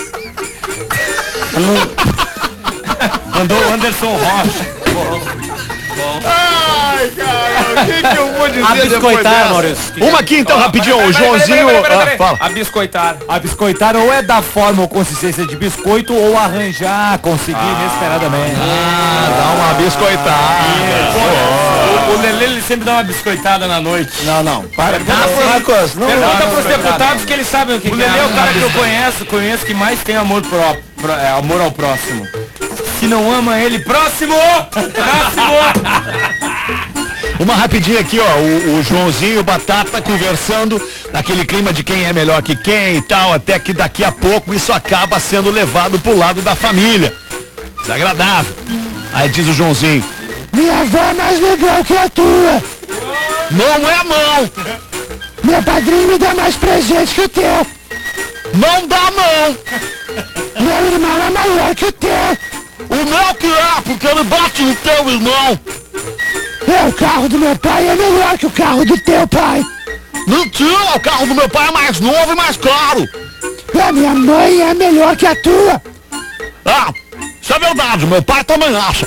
Eu não... Mandou o Anderson Rocha. Ai, cara, o que, que eu vou dizer depois Abiscoitar, dessa? Maurício. Uma aqui então, Ó, rapidinho, peraí, o peraí, Joãozinho... peraí, peraí, Ah, peraí. fala. A biscoitar. A biscoitar ou é da forma ou consistência de biscoito ou arranjar, conseguir inesperadamente. Ah, dá uma biscoitada. O Lelê, ele sempre dá uma biscoitada na noite. Não, não. Para. Marcos, não. Pergunta pros deputados que eles sabem o que O que Lelê é o é. cara que eu conheço, conheço que mais tem amor próprio, pró- é, amor ao próximo. Se não ama ele, próximo! Próximo! Uma rapidinha aqui, ó, o, o Joãozinho e o Batata conversando naquele clima de quem é melhor que quem e tal, até que daqui a pouco isso acaba sendo levado pro lado da família. Desagradável. Aí diz o Joãozinho, Minha avó é mais legal que a tua. não é mão, Meu padrinho me dá mais presente que o teu. não dá mão. Meu irmão é maior que o teu. O meu que é, porque ele bate no teu irmão. É, o carro do meu pai é melhor que o carro do teu pai. Mentira, o carro do meu pai é mais novo e mais caro. A minha mãe é melhor que a tua. Ah, isso é verdade, meu pai também acha.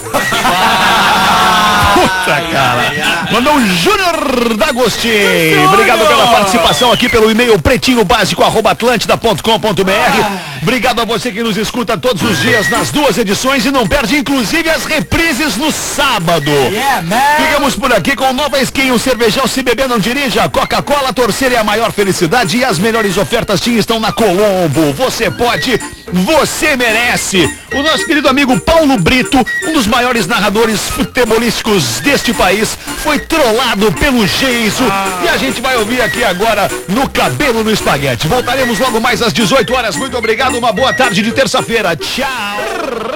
Puta, cara. Mandou um Júnior D'Agostinho. Obrigado pela participação aqui pelo e-mail pretinho básico arroba atlântida ponto com ponto br. Obrigado a você que nos escuta todos os dias nas duas edições e não perde inclusive as reprises no sábado. Yeah, man. Ficamos por aqui com Nova Skin, um cervejão se beber não dirija, Coca-Cola, torcer é a maior felicidade e as melhores ofertas Tim estão na Colombo. Você pode, você merece. O nosso querido amigo Paulo Brito, um dos maiores narradores futebolísticos deste país, foi trollado pelo Geiso e a gente vai ouvir aqui agora no Cabelo no Espaguete. Voltaremos logo mais às dezoito horas. Muito obrigado, uma boa tarde de terça-feira. Tchau.